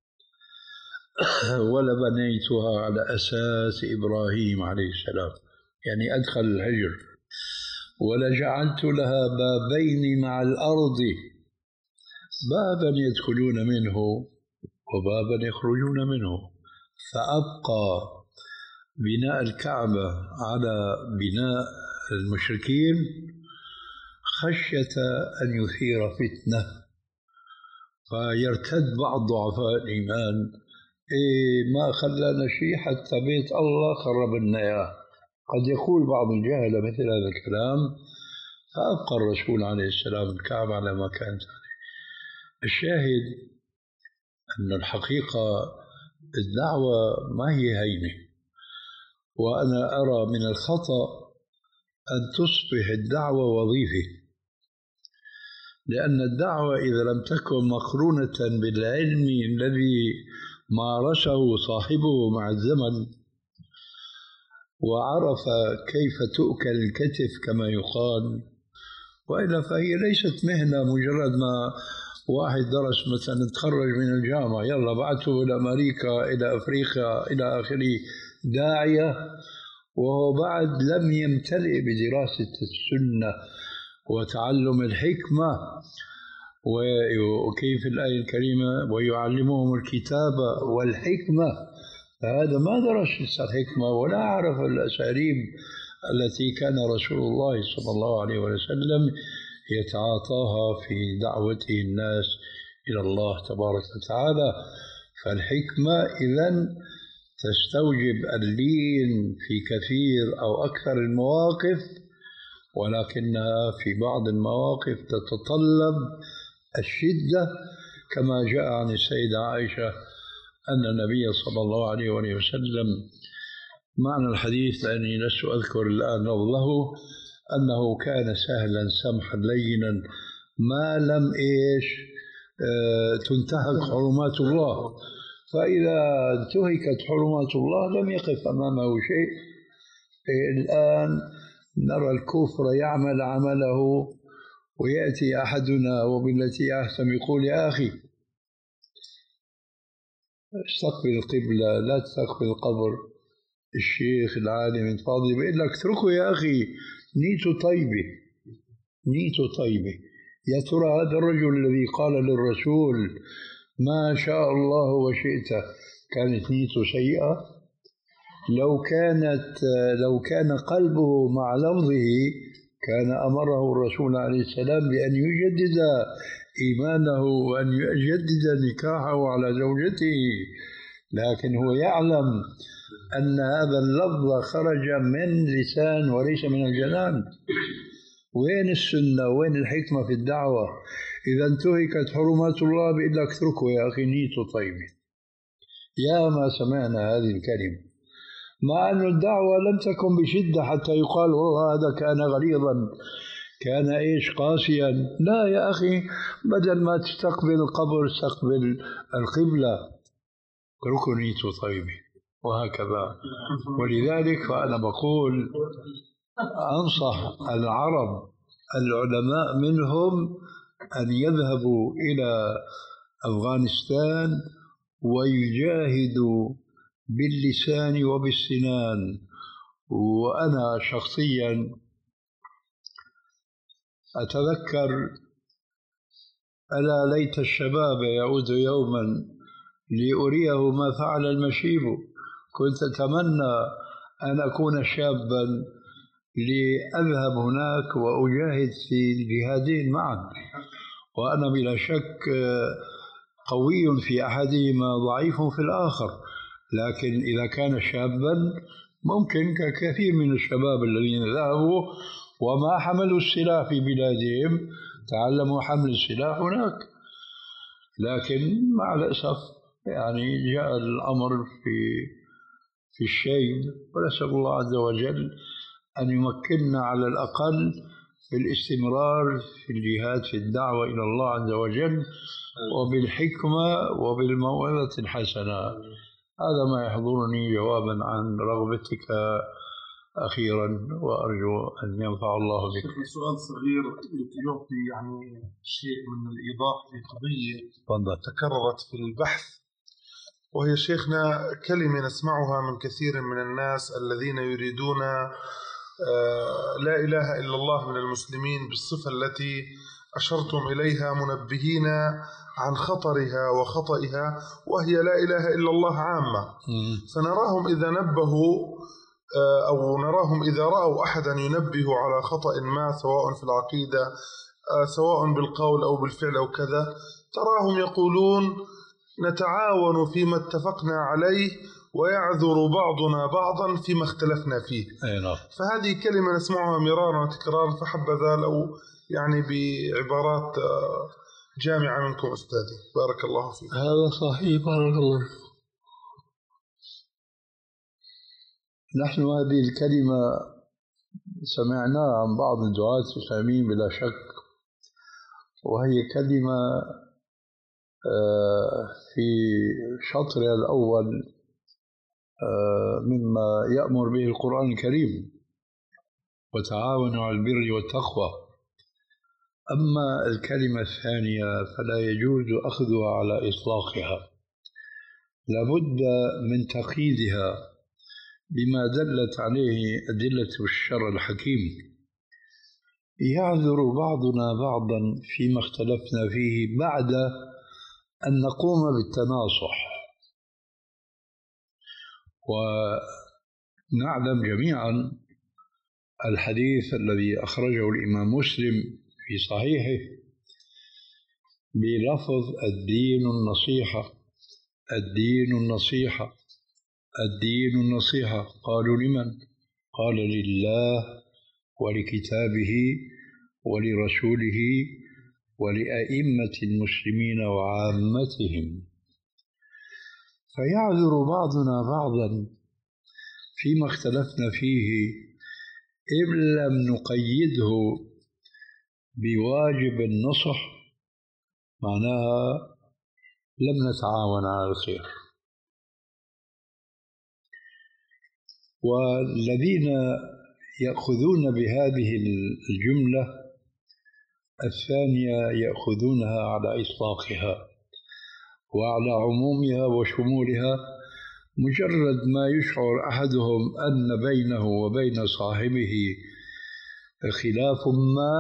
ولبنيتها على أساس إبراهيم عليه السلام، يعني أدخل الحجر، ولجعلت لها بابين مع الأرض، بابا يدخلون منه وبابا يخرجون منه، فأبقى بناء الكعبة على بناء المشركين خشية أن يثير فتنة فيرتد بعض ضعفاء الإيمان، إيه ما خلانا شيء حتى بيت الله خرب لنا إياه. قد يقول بعض الجهلة مثل هذا الكلام، فأبقى الرسول عليه السلام الكعبة على ما كانت عليه. الشاهد أن الحقيقة الدعوة ما هي هينة، وأنا أرى من الخطأ أن تصبح الدعوة وظيفة، لأن الدعوة إذا لم تكن مقرونة بالعلم الذي مارسه صاحبه مع الزمن وعرف كيف تؤكل الكتف كما يقال، وإلا فهي ليست مهنة مجرد ما واحد درس مثلا تخرج من الجامعة يلا بعته إلى أمريكا إلى أفريقيا إلى آخره داعية، وهو بعد لم يمتلئ بدراسة السنة وتعلم الحكمة وكيف الآية الكريمة ويعلمهم الكتابة والحكمة. فهذا ما درس الحكمة ولا عرف الأساليب التي كان رسول الله صلى الله عليه وسلم يتعاطاها في دعوته الناس إلى الله تبارك وتعالى. فالحكمة إذن تستوجب اللين في كثير أو أكثر المواقف، ولكنها في بعض المواقف تتطلب الشدة، كما جاء عن السيدة عائشة أن النبي صلى الله عليه وسلم، معنى الحديث لأني لست أذكر الآن لفظه، أنه كان سهلا سمحا لينا ما لم إيش آه تنتهك حرمات الله، فإذا انتهكت حرمات الله لم يقف أمامه شيء. الآن نرى الكفر يعمل عمله ويأتي أحدنا وبالتي أحسن يقول يا أخي استقبل القبلة لا تستقبل القبر. الشيخ العالم الفاضل بيقول لك اتركه يا أخي نيته طيبة، نيته طيبة. يا ترى هذا الرجل الذي قال للرسول ما شاء الله وشئت كانت نيته سيئة؟ لو كانت لو كان قلبه مع لفظه كان أمره الرسول عليه السلام بأن يجدد إيمانه وأن يجدد نكاحه على زوجته، لكن هو يعلم أن هذا اللفظ خرج من لسان وليس من الجنان. وين السنة وين الحكمة في الدعوة؟ إذا انتهكت حرمات الله بيقول لك اتركه يا أخي نيته طيبة. يا ما سمعنا هذه الكلمة، مع أن الدعوة لم تكن بشدة حتى يقال والله هذا كان غليظا كان إيش قاسيا. لا يا أخي، بدل ما تستقبل القبر استقبل القبلة، اتركه نيته طيبة وهكذا. ولذلك فأنا بقول أنصح العرب العلماء منهم أن يذهبوا إلى أفغانستان ويجاهدوا باللسان وبالسنان. وأنا شخصيا أتذكر ألا ليت الشباب يعود يوما لأريه ما فعل المشيب. كنت أتمنى أن أكون شابا لأذهب هناك وأجاهد في الجهادين معا، وأنا بلا شك قوي في أحدهما ضعيف في الآخر، لكن إذا كان شابا ممكن ككثير من الشباب الذين ذهبوا وما حملوا السلاح في بلادهم تعلموا حمل السلاح هناك. لكن مع الأسف يعني جاء الأمر في في الشيء، ونسأل الله عز وجل أن يمكننا على الأقل بالاستمرار في الجهاد في الدعوة إلى الله عز وجل وبالحكمة وبالموعظة الحسنة. هذا ما يحضرني جوابا عن رغبتك أخيرا، وأرجو أن ينفع الله بك. سؤال صغير يعطي يعني شيء من الإيضاح لقضية تكررت في البحث، وهي شيخنا كلمة نسمعها من كثير من الناس الذين يريدون لا إله إلا الله من المسلمين بالصفة التي أشرتم إليها، منبهين عن خطرها وخطئها، وهي لا إله إلا الله عامة. فنراهم إذا نبهوا أو نراهم إذا رأوا أحدا ينبه على خطأ ما سواء في العقيدة سواء بالقول أو بالفعل أو كذا، تراهم يقولون نتعاون فيما اتفقنا عليه ويعذر بعضنا بعضا فيما اختلفنا فيه. أينا. فهذه كلمة نسمعها مرارا وتكرارا، فحبذا لو يعني بعبارات جامعة منكم أستاذي. بارك الله فيك. هذا صحيح. بارك الله. نحن هذه الكلمة سمعناها عن بعض الدعاة الإسلاميين بلا شك، وهي كلمة في شطرها الأول مما يأمر به القرآن الكريم: وتعاونوا على البر والتقوى. أما الكلمة الثانية فلا يجوز أخذها على إطلاقها، لابد من تقييدها بما دلت عليه أدلة الشرع الحكيم. يعذر بعضنا بعضا فيما اختلفنا فيه بعد أن نقوم بالتناصح. ونعلم جميعا الحديث الذي أخرجه الإمام مسلم في صحيحه بلفظ: الدين النصيحة، الدين النصيحة، الدين النصيحة. قالوا: لمن؟ قال: لله ولكتابه ولرسوله ولأئمة المسلمين وعامتهم. فيعذر بعضنا بعضا فيما اختلفنا فيه إن لم نقيده بواجب النصح، معناها لم نتعاون على الخير. والذين يأخذون بهذه الجملة الثانية يأخذونها على إطلاقها وعلى عمومها وشمولها، مجرد ما يشعر أحدهم أن بينه وبين صاحبه خلاف ما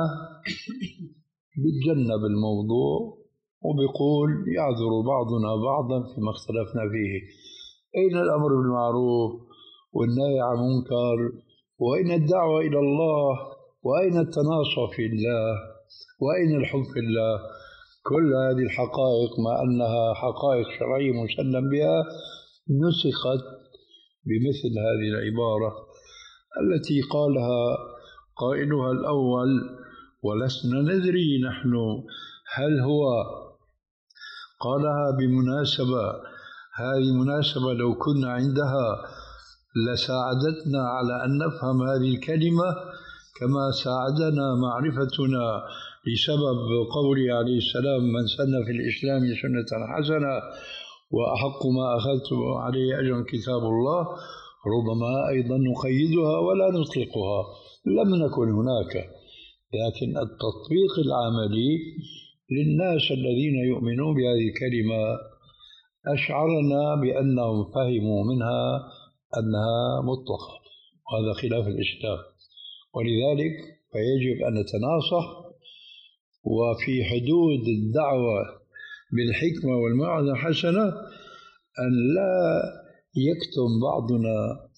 بيتجنب الموضوع وبيقول: يعذر بعضنا بعضا فيما اختلفنا فيه. أين الأمر بالمعروف والنهي عن المنكر؟ وأين الدعوة إلى الله؟ وأين التناصح في الله؟ وأين الحب في الله؟ كل هذه الحقائق مع أنها حقائق شرعية مسلم بها نسخت بمثل هذه العبارة التي قالها قائلها الأول ولسنا ندري نحن هل هو قالها بمناسبة، هذه مناسبة لو كنا عندها لساعدتنا على أن نفهم هذه الكلمة كما ساعدنا معرفتنا بسبب قوله عليه السلام: من سن في الإسلام سنة حسنة وأحق ما أخذت عليه أجر كتاب الله. ربما أيضا نقيدها ولا نطلقها، لم نكن هناك، لكن التطبيق العملي للناس الذين يؤمنون بهذه الكلمة أشعرنا بأنهم فهموا منها أنها مطلقة، وهذا خلاف الإسلام. ولذلك فيجب أن نتناصح وفي حدود الدعوة بالحكمة والموعظة الحسنة، أن لا يكتم بعضنا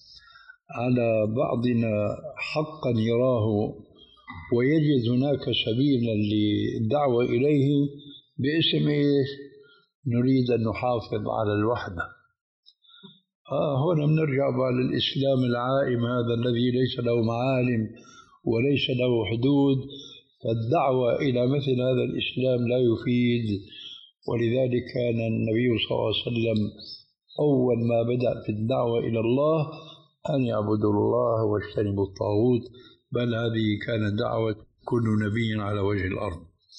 على بعضنا حقا يراه ويجد هناك سبيلا للدعوة إليه باسم إيش؟ نريد أن نحافظ على الوحدة. آه هنا بنرجع بقى للإسلام العائم هذا الذي ليس له معالم وليس له حدود، فالدعوة إلى مثل هذا الإسلام لا يفيد. ولذلك كان النبي صلى الله عليه وسلم أول ما بدأ في الدعوة إلى الله أن يعبدوا الله واجتنبوا الطاغوت، بل هذه كانت دعوة كل نبي على وجه الأرض.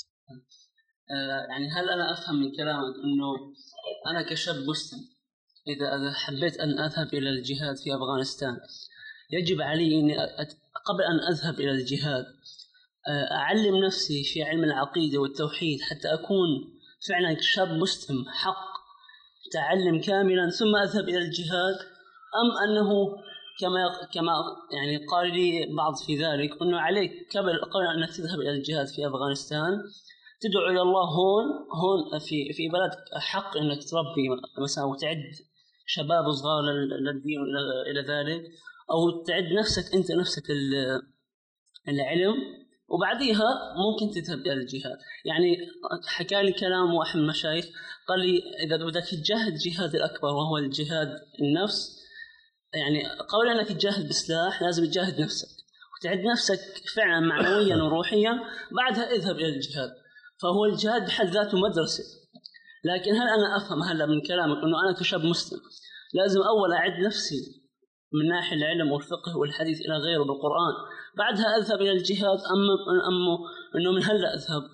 يعني هل أنا أفهم من كلامك أنه أنا كشاب مسلم إذا حبيت أن أذهب إلى الجهاد في أفغانستان يجب علي أن قبل أن أذهب إلى الجهاد أعلم نفسي في علم العقيدة والتوحيد حتى أكون فعلا شاب مسلم حق تعلم كاملا ثم أذهب إلى الجهاد، أم أنه كما كما يعني قال لي بعض في ذلك أنه عليك قبل قبل أن تذهب إلى الجهاد في أفغانستان تدعو إلى الله هون هون في في بلد حق أنك تربي مثلا وتعد شباب صغار للدين إلى ذلك، أو تعد نفسك أنت نفسك العلم وبعديها ممكن تذهب إلى الجهاد. يعني حكى لي كلام واحد من المشايخ قال لي إذا بدك تجاهد جهاد الأكبر وهو الجهاد النفس، يعني قول أنك تجاهد بسلاح لازم تجاهد نفسك وتعد نفسك فعلا معنويا وروحيا، بعدها اذهب إلى الجهاد. فهو الجهاد بحد ذاته مدرسة. لكن هل أنا أفهم هلا من كلامك أنه أنا كشاب مسلم لازم أول أعد نفسي من ناحية العلم والفقه والحديث إلى غيره بالقرآن، بعدها أذهب إلى الجهاد، أم أم إنه من هلا أذهب؟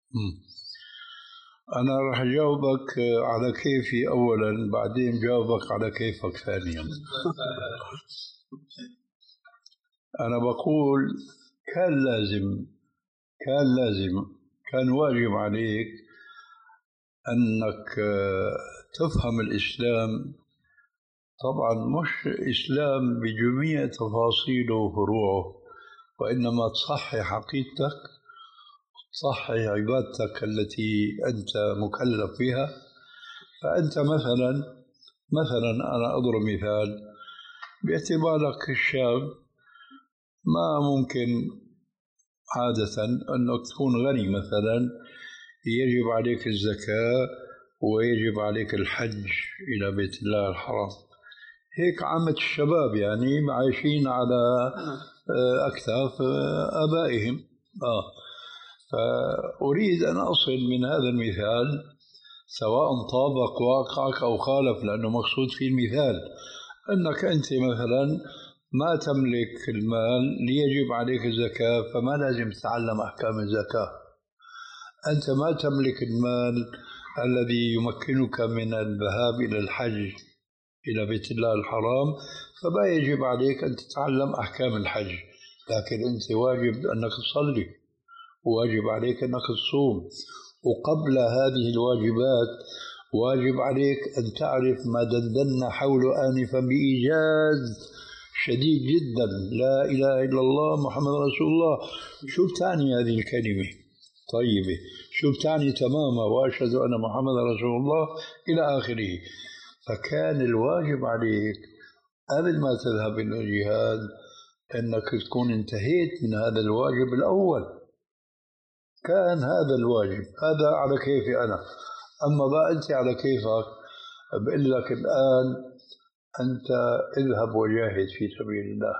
أنا راح أجاوبك على كيفي أولا، بعدين جاوبك على كيفك ثانيا. أنا بقول كان لازم كان لازم كان واجب عليك أنك تفهم الإسلام، طبعا مش إسلام بجميع تفاصيله وفروعه، وإنما تصحي عقيدتك، تصحي عبادتك التي أنت مكلف بها. فأنت مثلا مثلا أنا أضرب مثال، باعتبارك الشاب ما ممكن عادة أنك تكون غني مثلا، يجب عليك الزكاة ويجب عليك الحج إلى بيت الله الحرام. هيك عامة الشباب يعني عايشين على أكتاف آبائهم. آه. فأريد أن أصل من هذا المثال سواء طابق واقعك أو خالف، لأنه مقصود في المثال أنك أنت مثلا ما تملك المال ليجب عليك الزكاة، فما لازم تتعلم أحكام الزكاة. أنت ما تملك المال الذي يمكنك من الذهاب إلى الحج إلى بيت الله الحرام، فما يجب عليك أن تتعلم أحكام الحج، لكن أنت واجب أنك تصلي وواجب عليك أنك تصوم. وقبل هذه الواجبات واجب عليك أن تعرف ما دندنا حوله آنفا بإيجاز شديد جدا، لا إله إلا الله محمد رسول الله. شو بتعني هذه الكلمة طيبة؟ شو بتعني تماما وأشهد أن محمد رسول الله إلى آخره. فكان الواجب عليك قبل ما تذهب إلى الجهاد أنك تكون انتهيت من هذا الواجب الأول. كان هذا الواجب، هذا على كيفي أنا. أما بقى أنت على كيفك، بقول لك الآن أنت اذهب وجاهد في سبيل الله،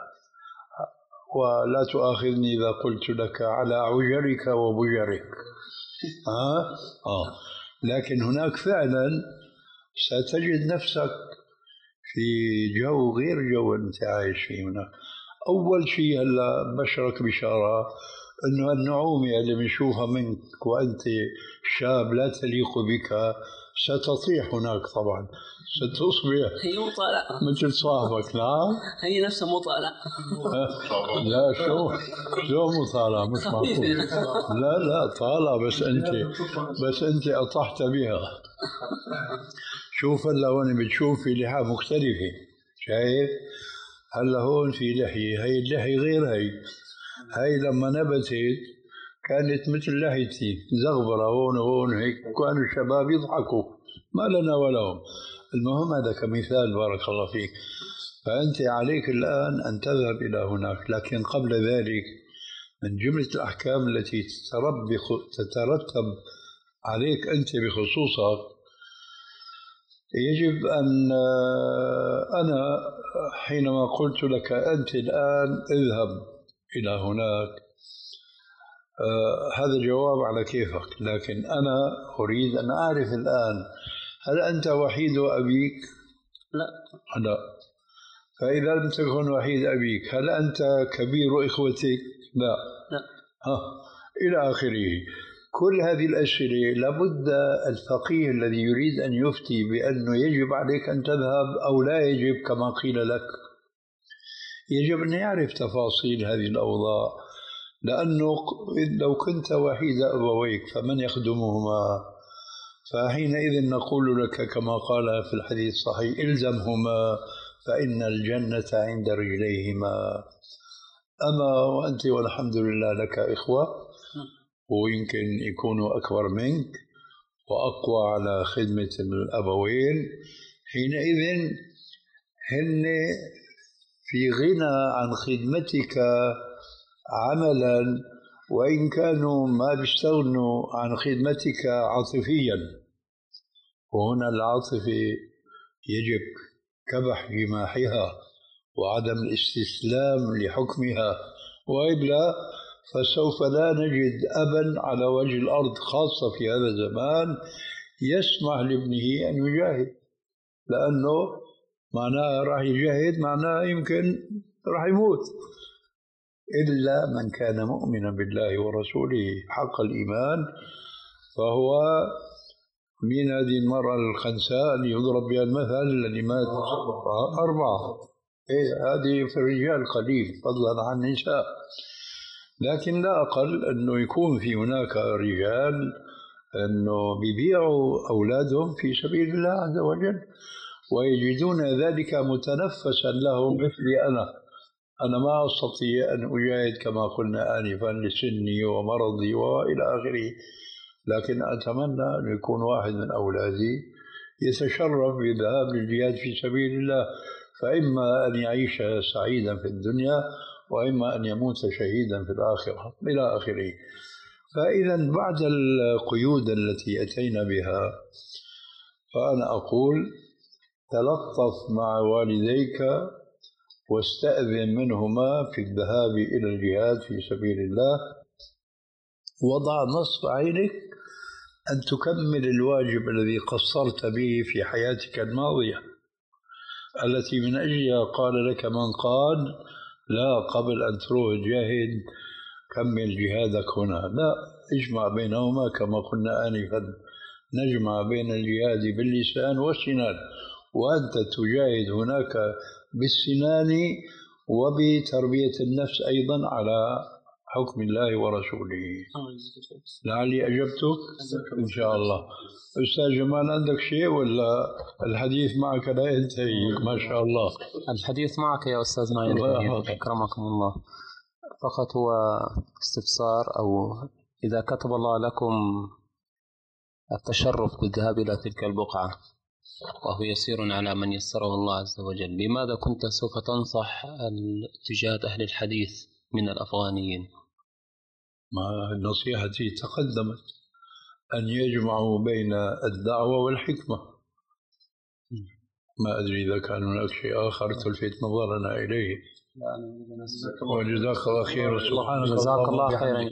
ولا تؤاخذني إذا قلت لك على عجرك وبجرك. آه؟ آه. لكن هناك فعلا ستجد نفسك في جو غير جو أنت عايش فيه هناك. أول شيء هلا بشرك بشارة أنه النعومة اللي بنشوفها منك وأنت شاب لا تليق بك ستطيح هناك، طبعا ستصبح هي مطالعة مثل صاحبك. نعم هي نفسها مطالعة. لا شو شو مطالعة؟ مش معقول. لا لا طالع، بس أنت بس أنت أطحت بها. شوف هلا هون بتشوف في لحى مختلفة، شايف؟ هلا هون في لحية، هي اللحية غير هي. هاي لما نبتت كانت مثل لحيتي زغبرة هون وهون هيك، كانوا الشباب يضحكوا ما لنا ولهم. المهم هذا كمثال، بارك الله فيك. فأنت عليك الآن أن تذهب إلى هناك، لكن قبل ذلك من جملة الأحكام التي تترتب عليك أنت بخصوصك، يجب أن أنا حينما قلت لك أنت الآن اذهب إلى هناك، آه هذا جواب على كيفك، لكن أنا أريد أن أعرف الآن هل أنت وحيد أبيك؟ لا. لا. فإذا لم تكن وحيد أبيك هل أنت كبير إخوتك؟ لا. لا. ها. إلى آخره. كل هذه الأسئلة لابد الفقيه الذي يريد أن يفتي بأنه يجب عليك أن تذهب أو لا يجب كما قيل لك، يجب أن يعرف تفاصيل هذه الأوضاع، لأنه لو كنت وحيد أبويك فمن يخدمهما؟ فحينئذ نقول لك كما قال في الحديث الصحيح: إلزمهما فإن الجنة عند رجليهما. أما وأنت والحمد لله لك إخوة ويمكن يكونوا أكبر منك وأقوى على خدمة الأبوين، حينئذ هن في غنى عن خدمتك عملا وإن كانوا ما بيستغنوا عن خدمتك عاطفيا، وهنا العاطفة يجب كبح جماحها وعدم الاستسلام لحكمها، وإلا فسوف لا نجد أبا على وجه الأرض خاصة في هذا الزمان يسمح لابنه أن يجاهد، لأنه معناه راح يجاهد معناه يمكن راح يموت، إلا من كان مؤمنا بالله ورسوله حق الإيمان، فهو من هذه المرأة الخنساء اللي يضرب بها المثل الذي مات أربعة. إيه هذه في الرجال قليل فضلا عن النساء، لكن لا أقل أنه يكون في هناك رجال أنه بيبيعوا أولادهم في سبيل الله عز وجل ويجدون ذلك متنفسا لهم. مثلي أنا أنا ما أستطيع أن أجاهد كما قلنا آنفا لسني ومرضي وإلى آخره، لكن أتمنى أن يكون واحد من أولادي يتشرف بالذهاب للجهاد في سبيل الله، فإما أن يعيش سعيدا في الدنيا وإما أن يموت شهيدا في الآخرة إلى آخره. فإذا بعد القيود التي أتينا بها فأنا أقول تلطف مع والديك واستأذن منهما في الذهاب إلى الجهاد في سبيل الله، وضع نصب عينك أن تكمل الواجب الذي قصرت به في حياتك الماضية، التي من أجلها قال لك من قال لا قبل أن تروح جاهد كمل جهادك هنا، لا، اجمع بينهما كما قلنا آنفا، نجمع بين الجهاد باللسان والسنان، وأنت تجاهد هناك بالسنان وبتربية النفس أيضا على حكم الله ورسوله. لعلي أجبتك إن شاء الله. أستاذ جمال عندك شيء ولا الحديث معك لا ينتهي؟ ما شاء الله الحديث معك يا أستاذ ما ينتهي، أكرمكم الله. فقط هو استفسار، أو إذا كتب الله لكم التشرف بالذهاب إلى تلك البقعة وهو يسير على من يسره الله عز وجل، بماذا كنت سوف تنصح تجاه أهل الحديث من الأفغانيين؟ ما نصيحتي تقدمت، أن يجمعوا بين الدعوة والحكمة. ما أدري إذا كان هناك شيء آخر تلفت نظرنا إليه. وجزاك الله خير. سبحانك جزاك الله خيرا.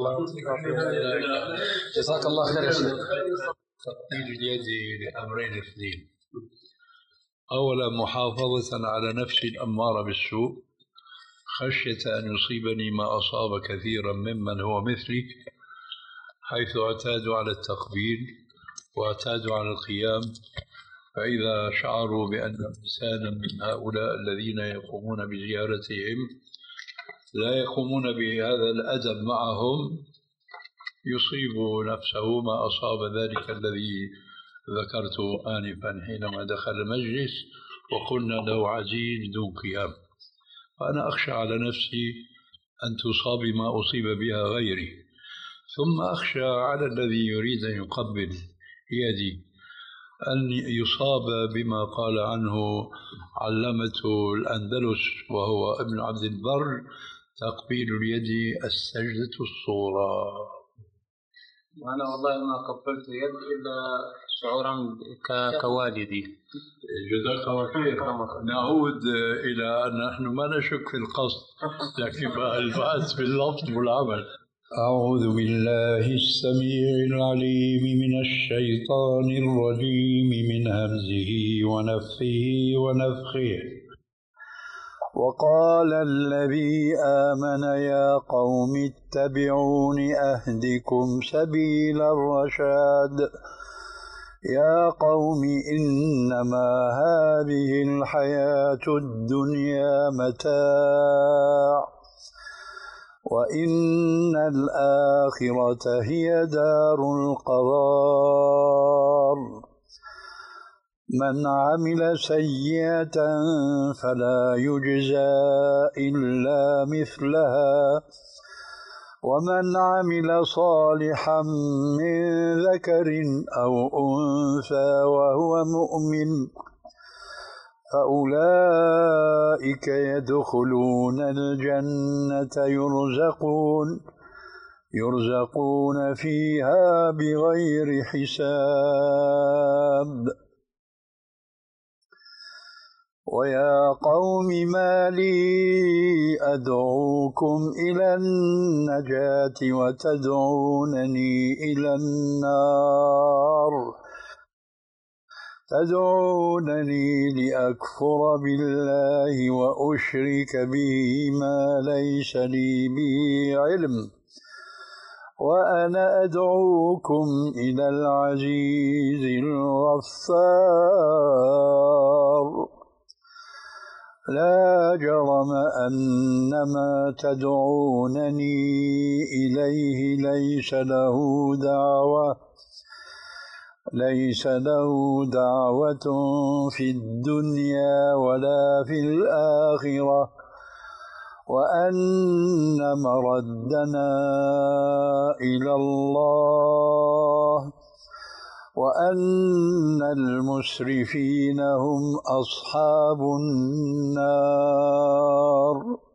جزاك الله خير. تقديم يدي لأمرين اثنين: أولا محافظة على نفسي الأمارة بالسوء خشية أن يصيبني ما أصاب كثيرا ممن هو مثلي، حيث اعتادوا على التقبيل واعتادوا على القيام، فإذا شعروا بأن إنسانا من هؤلاء الذين يقومون بزيارتهم لا يقومون بهذا الأدب معهم يصيب نفسه ما أصاب ذلك الذي ذكرته آنفا حينما دخل المجلس وقلنا له عزيز دون قيام. فأنا أخشى على نفسي أن تصاب ما أصيب بها غيري، ثم أخشى على الذي يريد أن يقبل يدي أن يصاب بما قال عنه علمة الأندلس وهو ابن عبد البر: تقبيل اليد السجدة الصورة. وأنا والله ما قبلت يد إلا شعورا كوالدي. جزاك الله خير. نعود إلى أن نحن ما نشك في القصد، لكن البأس باللفظ والعمل. أعوذ بالله السميع العليم من الشيطان الرجيم من همزه ونفخه ونفخه. وقال الذي آمن يا قوم اتبعون أهدكم سبيل الرشاد. يا قوم إنما هذه الحياة الدنيا متاع وإن الآخرة هي دار القرار. من عمل سيئة فلا يجزى إلا مثلها ومن عمل صالحا من ذكر أو أنثى وهو مؤمن فأولئك يدخلون الجنة يرزقون يرزقون فيها بغير حساب. ويا قوم ما لي أدعوكم إلى النجاة وتدعونني إلى النار تدعونني لأكفر بالله وأشرك به ما ليس لي به علم وأنا أدعوكم إلى العزيز الغفار. لا جرم أن ما تدعونني إليه ليس له دعوة ليس له دعوة في الدنيا ولا في الآخرة وأن مردنا إلى الله وأن المسرفين هم أصحاب النار.